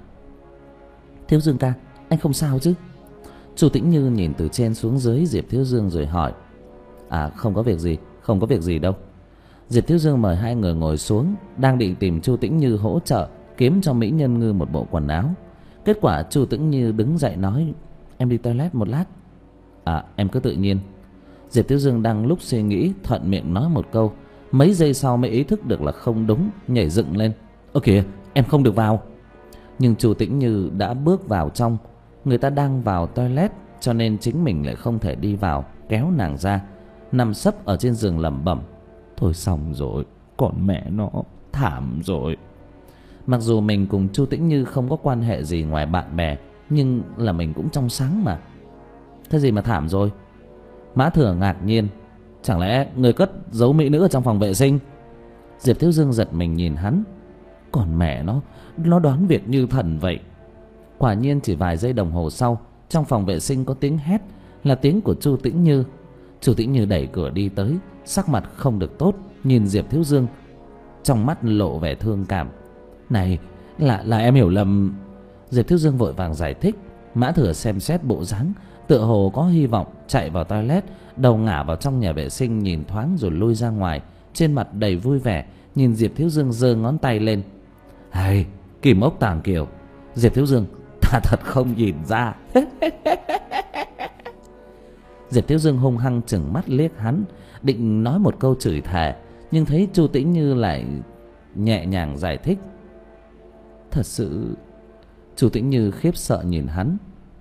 Thiếu Dương ca, anh không sao chứ? Chu Tĩnh Như nhìn từ trên xuống dưới Diệp Thiếu Dương rồi hỏi. À không có việc gì, không có việc gì đâu. Diệp Thiếu Dương mời hai người ngồi xuống, đang định tìm Chu Tĩnh Như hỗ trợ kiếm cho Mỹ Nhân Ngư một bộ quần áo. Kết quả Chu Tĩnh Như đứng dậy nói, em đi toilet một lát. À em cứ tự nhiên. Diệp Thiếu Dương đang lúc suy nghĩ, thuận miệng nói một câu, mấy giây sau mới ý thức được là không đúng, nhảy dựng lên. Ơ kìa, em không được vào. Nhưng Chu Tĩnh Như đã bước vào trong, người ta đang vào toilet cho nên chính mình lại không thể đi vào. kéo nàng ra, nằm sấp ở trên giường lẩm bẩm: thôi xong rồi, còn mẹ nó, thảm rồi. Mặc dù mình cùng Chu Tĩnh Như không có quan hệ gì ngoài bạn bè, nhưng là mình cũng trong sáng mà. Thế gì mà thảm rồi? Mã Thừa ngạc nhiên: chẳng lẽ người cất giấu mỹ nữ ở trong phòng vệ sinh? Diệp Thiếu Dương giật mình nhìn hắn: còn mẹ nó, nó đoán việc như thần vậy. Quả nhiên chỉ vài giây đồng hồ sau, trong phòng vệ sinh có tiếng hét, là tiếng của Chu Tĩnh Như. Chu Tĩnh Như đẩy cửa đi tới, sắc mặt không được tốt, nhìn Diệp Thiếu Dương, trong mắt lộ vẻ thương cảm. Này, là là em hiểu lầm. Diệp Thiếu Dương vội vàng giải thích. Mã Thừa xem xét bộ dáng tựa hồ có hy vọng, chạy vào toilet, đầu ngả vào trong nhà vệ sinh nhìn thoáng rồi lui ra ngoài, trên mặt đầy vui vẻ, nhìn Diệp Thiếu Dương giơ ngón tay lên: hay, Kim ốc tàng kiều. Diệp Thiếu Dương: ta thật không nhìn ra. Diệp Thiếu Dương hung hăng chừng mắt liếc hắn, định nói một câu chửi thề, nhưng thấy Chu Tĩnh Như lại nhẹ nhàng giải thích: thật sự. Chu Tĩnh Như khiếp sợ nhìn hắn: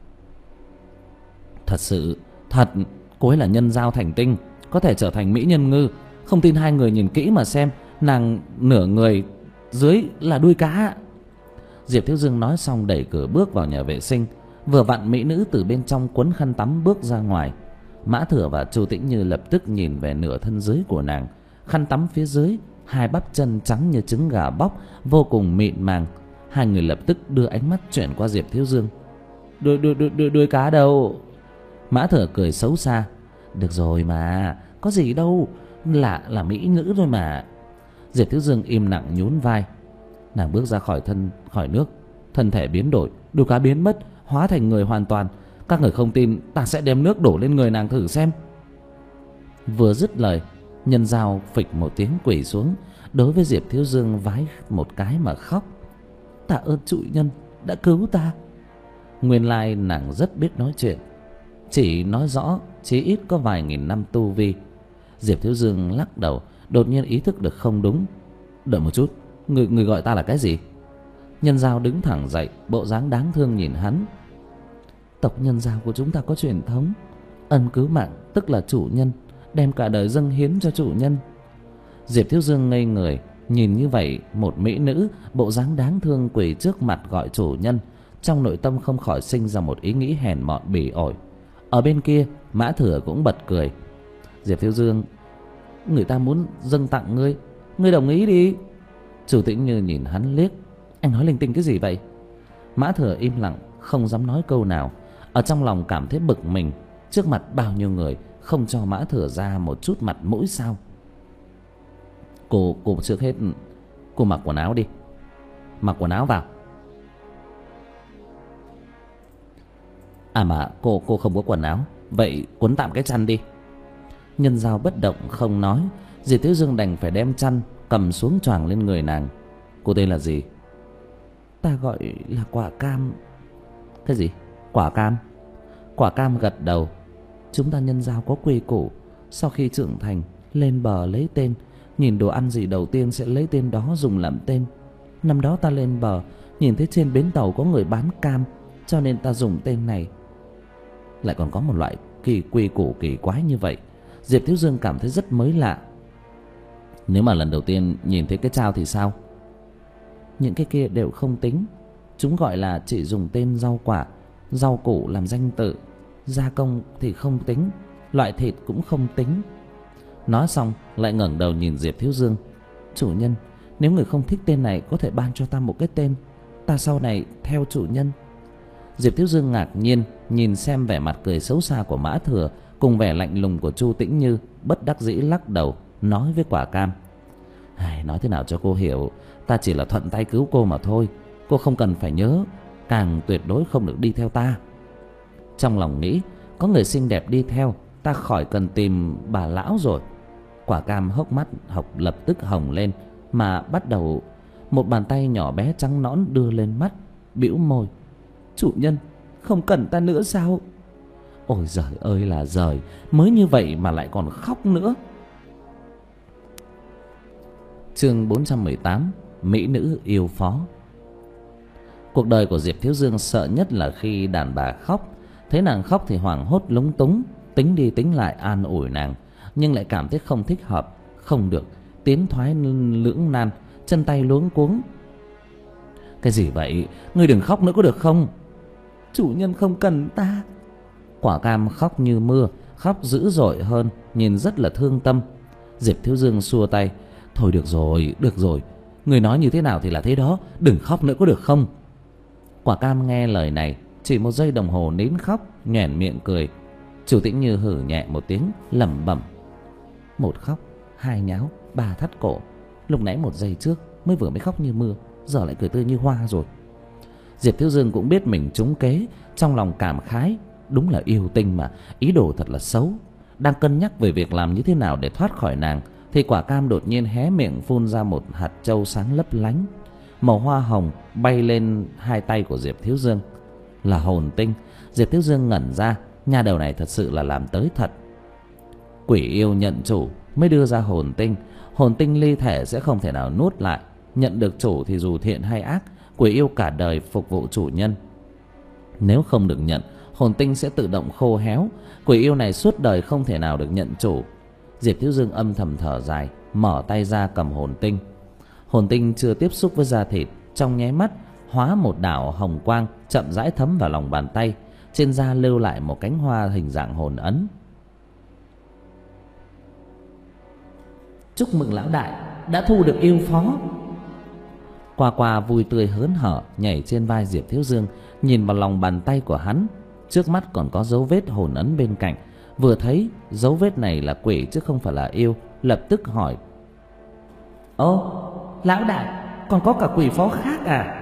thật sự, thật, cô ấy là nhân giao thành tinh, có thể trở thành mỹ nhân ngư. Không tin hai người nhìn kỹ mà xem, nàng nửa người dưới là đuôi cá. Diệp Thiếu Dương nói xong đẩy cửa bước vào nhà vệ sinh. Vừa vặn mỹ nữ từ bên trong quấn khăn tắm bước ra ngoài. Mã Thừa và Chu Tĩnh Như lập tức nhìn về nửa thân dưới của nàng. Khăn tắm phía dưới, hai bắp chân trắng như trứng gà bóc, vô cùng mịn màng. Hai người lập tức đưa ánh mắt chuyển qua Diệp Thiếu Dương. Đuôi, đuôi, đuôi, đuôi, đuôi cá đâu? Mã Thừa cười xấu xa: được rồi mà, có gì đâu, là là mỹ nữ thôi mà. Diệp Thiếu Dương im lặng nhún vai. Nàng bước ra khỏi thân khỏi nước, thân thể biến đổi, đuôi cá biến mất, hóa thành người hoàn toàn. Các người không tin, ta sẽ đem nước đổ lên người nàng thử xem. Vừa dứt lời, nhân dao phịch một tiếng quỳ xuống, đối với Diệp Thiếu Dương vái một cái mà khóc: tạ ơn chủ nhân đã cứu ta. Nguyên lai nàng rất biết nói chuyện, chỉ nói rõ chí ít có vài nghìn năm tu vi. Diệp Thiếu Dương lắc đầu, đột nhiên ý thức được không đúng. Đợi một chút, người, người gọi ta là cái gì? Nhân dao đứng thẳng dậy, bộ dáng đáng thương nhìn hắn. Tộc nhân dao của chúng ta có truyền thống, ân cứu mạng tức là chủ nhân, đem cả đời dâng hiến cho chủ nhân. Diệp Thiếu Dương ngây người, nhìn như vậy một mỹ nữ bộ dáng đáng thương quỳ trước mặt gọi chủ nhân, trong nội tâm không khỏi sinh ra một ý nghĩ hèn mọn bỉ ổi. Ở bên kia, Mã Thừa cũng bật cười: Diệp Thiếu Dương, người ta muốn dâng tặng ngươi, ngươi đồng ý đi. Chu Tĩnh Như nhìn hắn liếc: anh nói linh tinh cái gì vậy? Mã Thừa im lặng, không dám nói câu nào. Ở trong lòng cảm thấy bực mình, trước mặt bao nhiêu người không cho Mã Thừa ra một chút mặt mũi sao? Cô, cô trước hết, cô mặc quần áo đi. Mặc quần áo vào. À mà cô, cô không có quần áo, vậy quấn tạm cái chăn đi. Nhân dao bất động không nói. Diệp Thiếu Dương đành phải đem chăn cầm xuống choàng lên người nàng. Cô tên là gì? Ta gọi là Quả Cam. Cái gì? Quả Cam? Quả Cam gật đầu. Chúng ta nhân dao có quy củ, sau khi trưởng thành lên bờ lấy tên, nhìn đồ ăn gì đầu tiên sẽ lấy tên đó dùng làm tên. Năm đó ta lên bờ nhìn thấy trên bến tàu có người bán cam, cho nên ta dùng tên này. Lại còn có một loại kỳ quy củ kỳ quái như vậy. Diệp Thiếu Dương cảm thấy rất mới lạ. Nếu mà lần đầu tiên nhìn thấy cái trao thì sao? Những cái kia đều không tính. Chúng gọi là chỉ dùng tên rau quả, rau củ làm danh tự. Gia công thì không tính, loại thịt cũng không tính. Nói xong lại ngẩng đầu nhìn Diệp Thiếu Dương: chủ nhân, nếu người không thích tên này có thể ban cho ta một cái tên, ta sau này theo chủ nhân. Diệp Thiếu Dương ngạc nhiên nhìn xem vẻ mặt cười xấu xa của Mã Thừa cùng vẻ lạnh lùng của Chu Tĩnh Như, bất đắc dĩ lắc đầu nói với Quả Cam: Ai, nói thế nào cho cô hiểu, ta chỉ là thuận tay cứu cô mà thôi. Cô không cần phải nhớ, càng tuyệt đối không được đi theo ta. Trong lòng nghĩ, có người xinh đẹp đi theo, ta khỏi cần tìm bà lão rồi. Quả Cam hốc mắt học lập tức hồng lên, mà bắt đầu một bàn tay nhỏ bé trắng nõn đưa lên mắt, bĩu môi: chủ nhân, không cần ta nữa sao? Ôi giời ơi là giời, mới như vậy mà lại còn khóc nữa. Chương bốn trăm mười tám: Mỹ nữ yêu phó. Cuộc đời của Diệp Thiếu Dương sợ nhất là khi đàn bà khóc. Thấy nàng khóc thì hoảng hốt lúng túng, tính đi tính lại an ủi nàng, nhưng lại cảm thấy không thích hợp, không được, tiến thoái lưỡng nan, chân tay luống cuống. Cái gì vậy? Ngươi đừng khóc nữa có được không? Chủ nhân không cần ta. Quả cam khóc như mưa, khóc dữ dội hơn, nhìn rất là thương tâm. Diệp Thiếu Dương xua tay. Thôi được rồi, được rồi, người nói như thế nào thì là thế đó, đừng khóc nữa có được không? Quả cam nghe lời này, chỉ một giây đồng hồ nín khóc, nhoẻn miệng cười. Chủ Tĩnh Như hử nhẹ một tiếng, lẩm bẩm. Một khóc, hai nháo, ba thắt cổ. Lúc nãy một giây trước mới vừa mới khóc như mưa, giờ lại cười tươi như hoa rồi. Diệp Thiếu Dương cũng biết mình trúng kế, trong lòng cảm khái. Đúng là yêu tinh mà, ý đồ thật là xấu. Đang cân nhắc về việc làm như thế nào để thoát khỏi nàng, thì quả cam đột nhiên hé miệng phun ra một hạt châu sáng lấp lánh. Màu hoa hồng bay lên hai tay của Diệp Thiếu Dương. Là hồn tinh. Diệp Thiếu Dương ngẩn ra, nhà đầu này thật sự là làm tới thật. Quỷ yêu nhận chủ mới đưa ra hồn tinh. Hồn tinh ly thể sẽ không thể nào nuốt lại. Nhận được chủ thì dù thiện hay ác, quỷ yêu cả đời phục vụ chủ nhân. Nếu không được nhận, hồn tinh sẽ tự động khô héo. Quỷ yêu này suốt đời không thể nào được nhận chủ. Diệp Thiếu Dương âm thầm thở dài, mở tay ra cầm hồn tinh. Hồn tinh chưa tiếp xúc với da thịt, trong nháy mắt hóa một đạo hồng quang chậm rãi thấm vào lòng bàn tay. Trên da lưu lại một cánh hoa hình dạng hồn ấn. Chúc mừng lão đại đã thu được yêu phó. Qua Qua vui tươi hớn hở nhảy trên vai Diệp Thiếu Dương, nhìn vào lòng bàn tay của hắn. Trước mắt còn có dấu vết hồn ấn bên cạnh. Vừa thấy dấu vết này là quỷ chứ không phải là yêu, lập tức hỏi. Ồ, lão đại, còn có cả quỷ phó khác à?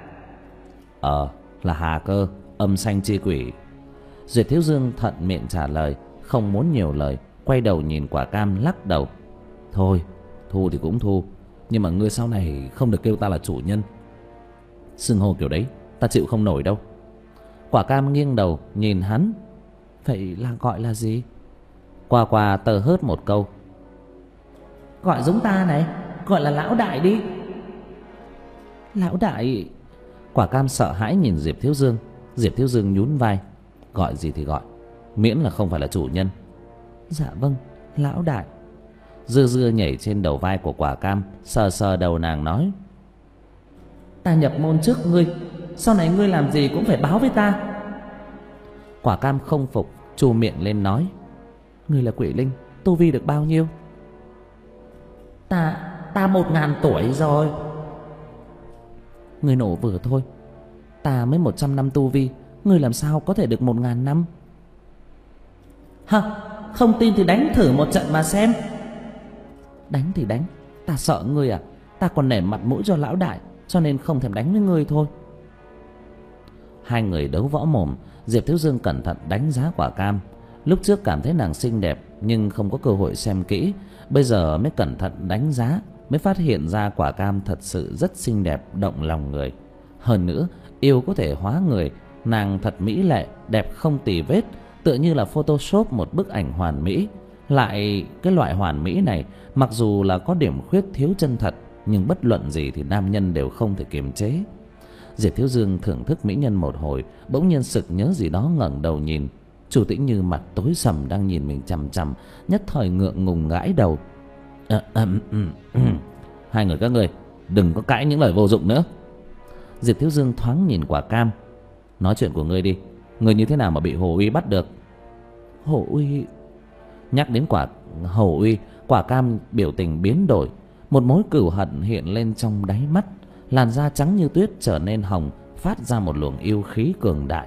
Ờ, là Hà Cơ, âm sanh chi quỷ. Diệp Thiếu Dương thuận miệng trả lời, không muốn nhiều lời, quay đầu nhìn quả cam lắc đầu. Thôi, thu thì cũng thu, nhưng mà ngươi sau này không được kêu ta là chủ nhân. Xưng hô kiểu đấy ta chịu không nổi đâu. Quả cam nghiêng đầu nhìn hắn. Vậy là gọi là gì? Qua Qua tờ hớt một câu. Gọi giống ta này, gọi là lão đại đi. Lão đại? Quả cam sợ hãi nhìn Diệp Thiếu Dương. Diệp Thiếu Dương nhún vai. Gọi gì thì gọi, miễn là không phải là chủ nhân. Dạ vâng, lão đại. Dưa dưa nhảy trên đầu vai của quả cam, sờ sờ đầu nàng nói. Ta nhập môn trước ngươi, sau này ngươi làm gì cũng phải báo với ta. Quả cam không phục, chu miệng lên nói. Ngươi là quỷ linh, tu vi được bao nhiêu? Ta, ta một ngàn tuổi rồi. Ngươi nổ vừa thôi, ta mới một trăm năm tu vi, ngươi làm sao có thể được một ngàn năm? Hả, không tin thì đánh thử một trận mà xem. Đánh thì đánh, ta sợ ngươi à? Ta còn nể mặt mũi cho lão đại, cho nên không thèm đánh với ngươi thôi. Hai người đấu võ mồm. Diệp Thiếu Dương cẩn thận đánh giá quả cam. Lúc trước cảm thấy nàng xinh đẹp nhưng không có cơ hội xem kỹ, bây giờ mới cẩn thận đánh giá, mới phát hiện ra quả cam thật sự rất xinh đẹp, động lòng người. Hơn nữa, yêu có thể hóa người. Nàng thật mỹ lệ, đẹp không tì vết, tựa như là photoshop một bức ảnh hoàn mỹ. Lại cái loại hoàn mỹ này, mặc dù là có điểm khuyết thiếu chân thật, nhưng bất luận gì thì nam nhân đều không thể kiềm chế. Diệp Thiếu Dương thưởng thức mỹ nhân một hồi, bỗng nhiên sực nhớ gì đó, ngẩng đầu nhìn. Chủ Tĩnh Như mặt tối sầm đang nhìn mình chằm chằm, nhất thời ngượng ngùng gãi đầu. À, à, ừ, ừ. Hai người các ngươi đừng có cãi những lời vô dụng nữa. Diệp Thiếu Dương thoáng nhìn quả cam. Nói chuyện của ngươi đi, ngươi như thế nào mà bị Hồ Uy bắt được? Hồ Uy? Nhắc đến quả Hồ Uy, quả cam biểu tình biến đổi. Một mối cừu hận hiện lên trong đáy mắt. Làn da trắng như tuyết trở nên hồng, phát ra một luồng yêu khí cường đại.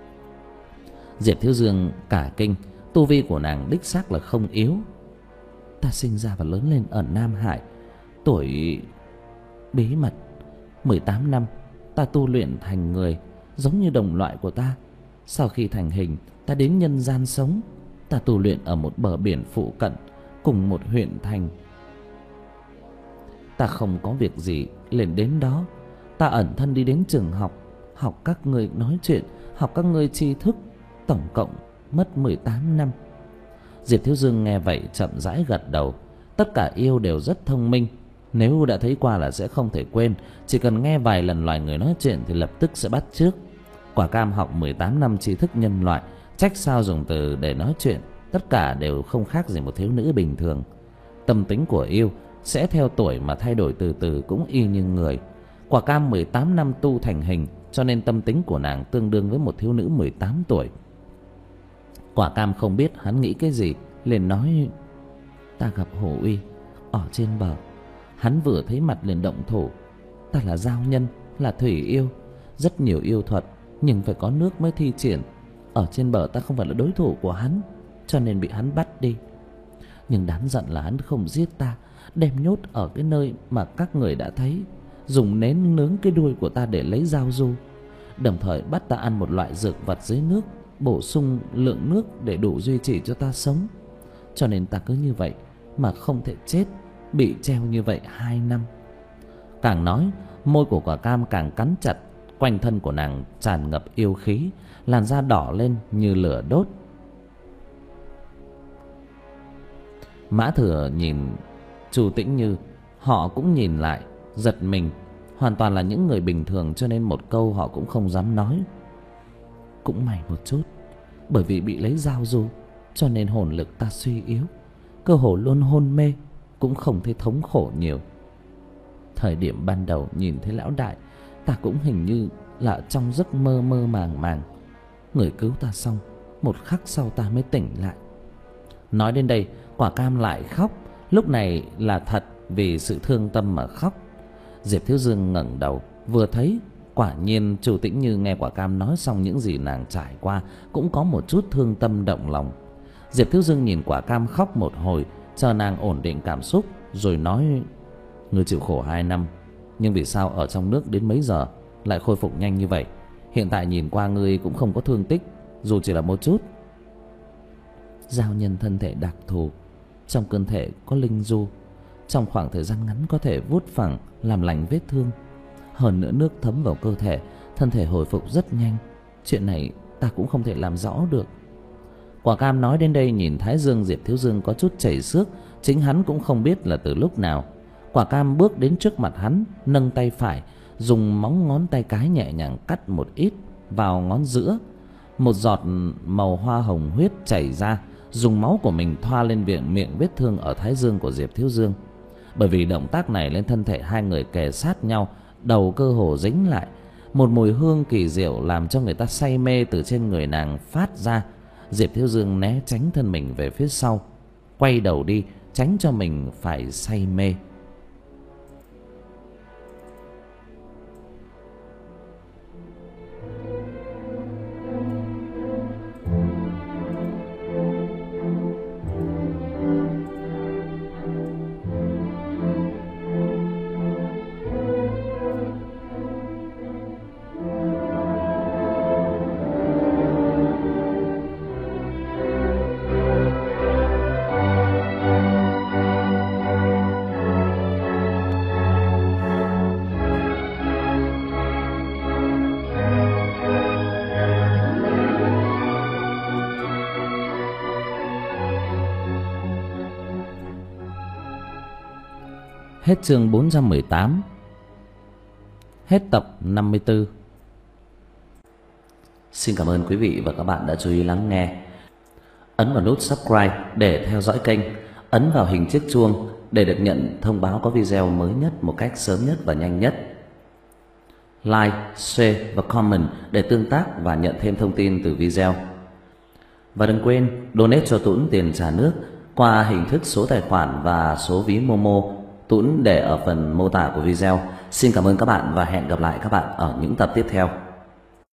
Diệp Thiếu Dương cả kinh, tu vi của nàng đích xác là không yếu. Ta sinh ra và lớn lên ở Nam Hải, tuổi bí mật. Mười tám năm ta tu luyện thành người, giống như đồng loại của ta. Sau khi thành hình, ta đến nhân gian sống. Ta tu luyện ở một bờ biển phụ cận, cùng một huyện thành. Ta không có việc gì lên đến đó. Ta ẩn thân đi đến trường học, học các ngươi nói chuyện, học các ngươi tri thức. Tổng cộng mất mười tám năm. Diệp Thiếu Dương nghe vậy chậm rãi gật đầu. Tất cả yêu đều rất thông minh. Nếu đã thấy qua là sẽ không thể quên. Chỉ cần nghe vài lần loài người nói chuyện thì lập tức sẽ bắt chước. Quả cam học mười tám năm tri thức nhân loại, trách sao dùng từ để nói chuyện tất cả đều không khác gì một thiếu nữ bình thường. Tâm tính của yêu sẽ theo tuổi mà thay đổi từ từ, cũng y như người. Quả cam mười tám năm tu thành hình, cho nên tâm tính của nàng tương đương với một thiếu nữ mười tám tuổi. Quả cam không biết hắn nghĩ cái gì, liền nói: "Ta gặp Hồ Uy ở trên bờ, hắn vừa thấy mặt liền động thủ. Ta là giao nhân, là thủy yêu, rất nhiều yêu thuật, nhưng phải có nước mới thi triển. Ở trên bờ ta không phải là đối thủ của hắn, cho nên bị hắn bắt đi. Nhưng đáng giận là hắn không giết ta, đem nhốt ở cái nơi mà các người đã thấy, dùng nến nướng cái đuôi của ta để lấy giao du, đồng thời bắt ta ăn một loại dược vật dưới nước, bổ sung lượng nước để đủ duy trì cho ta sống. Cho nên ta cứ như vậy mà không thể chết, bị treo như vậy hai năm." Càng nói, môi của quả cam càng cắn chặt, quanh thân của nàng tràn ngập yêu khí, làn da đỏ lên như lửa đốt. Mã Thừa nhìn Chu Tĩnh Như, họ cũng nhìn lại, giật mình. Hoàn toàn là những người bình thường, cho nên một câu họ cũng không dám nói. Cũng may một chút, bởi vì bị lấy dao du, cho nên hồn lực ta suy yếu, cơ hồ luôn hôn mê, cũng không thấy thống khổ nhiều. Thời điểm ban đầu nhìn thấy lão đại, ta cũng hình như là trong giấc mơ mơ màng màng. Người cứu ta xong, một khắc sau ta mới tỉnh lại. Nói đến đây, quả cam lại khóc. Lúc này là thật vì sự thương tâm mà khóc. Diệp Thiếu Dương ngẩng đầu, vừa thấy quả nhiên Chu Tĩnh Như nghe quả cam nói xong những gì nàng trải qua, cũng có một chút thương tâm động lòng. Diệp Thiếu Dương nhìn quả cam khóc một hồi, chờ nàng ổn định cảm xúc, rồi nói: "Ngươi chịu khổ hai năm, nhưng vì sao ở trong nước đến mấy giờ lại khôi phục nhanh như vậy? Hiện tại nhìn qua ngươi cũng không có thương tích, dù chỉ là một chút." Giao nhân thân thể đặc thù, trong cơ thể có linh du, trong khoảng thời gian ngắn có thể vuốt phẳng làm lành vết thương. Hơn nữa nước thấm vào cơ thể, thân thể hồi phục rất nhanh. Chuyện này ta cũng không thể làm rõ được. Quả cam nói đến đây nhìn thái dương Diệp Thiếu Dương có chút chảy xước, chính hắn cũng không biết là từ lúc nào. Quả cam bước đến trước mặt hắn, nâng tay phải, dùng móng ngón tay cái nhẹ nhàng cắt một ít vào ngón giữa. Một giọt màu hoa hồng huyết chảy ra, dùng máu của mình thoa lên miệng miệng vết thương ở thái dương của Diệp Thiếu Dương. Bởi vì động tác này lên thân thể hai người kề sát nhau, đầu cơ hồ dính lại. Một mùi hương kỳ diệu làm cho người ta say mê từ trên người nàng phát ra. Diệp Thiếu Dương né tránh thân mình về phía sau, quay đầu đi tránh cho mình phải say mê. Hết chương bốn trăm mười tám. Hết tập năm mươi tư. Xin cảm ơn quý vị và các bạn đã chú ý lắng nghe. Ấn vào nút subscribe để theo dõi kênh, ấn vào hình chiếc chuông để được nhận thông báo có video mới nhất một cách sớm nhất và nhanh nhất. Like, share và comment để tương tác và nhận thêm thông tin từ video. Và đừng quên donate cho Tuấn tiền trả nước qua hình thức số tài khoản và số ví Momo. Tuấn để ở phần mô tả của video. Xin cảm ơn các bạn và hẹn gặp lại các bạn ở những tập tiếp theo.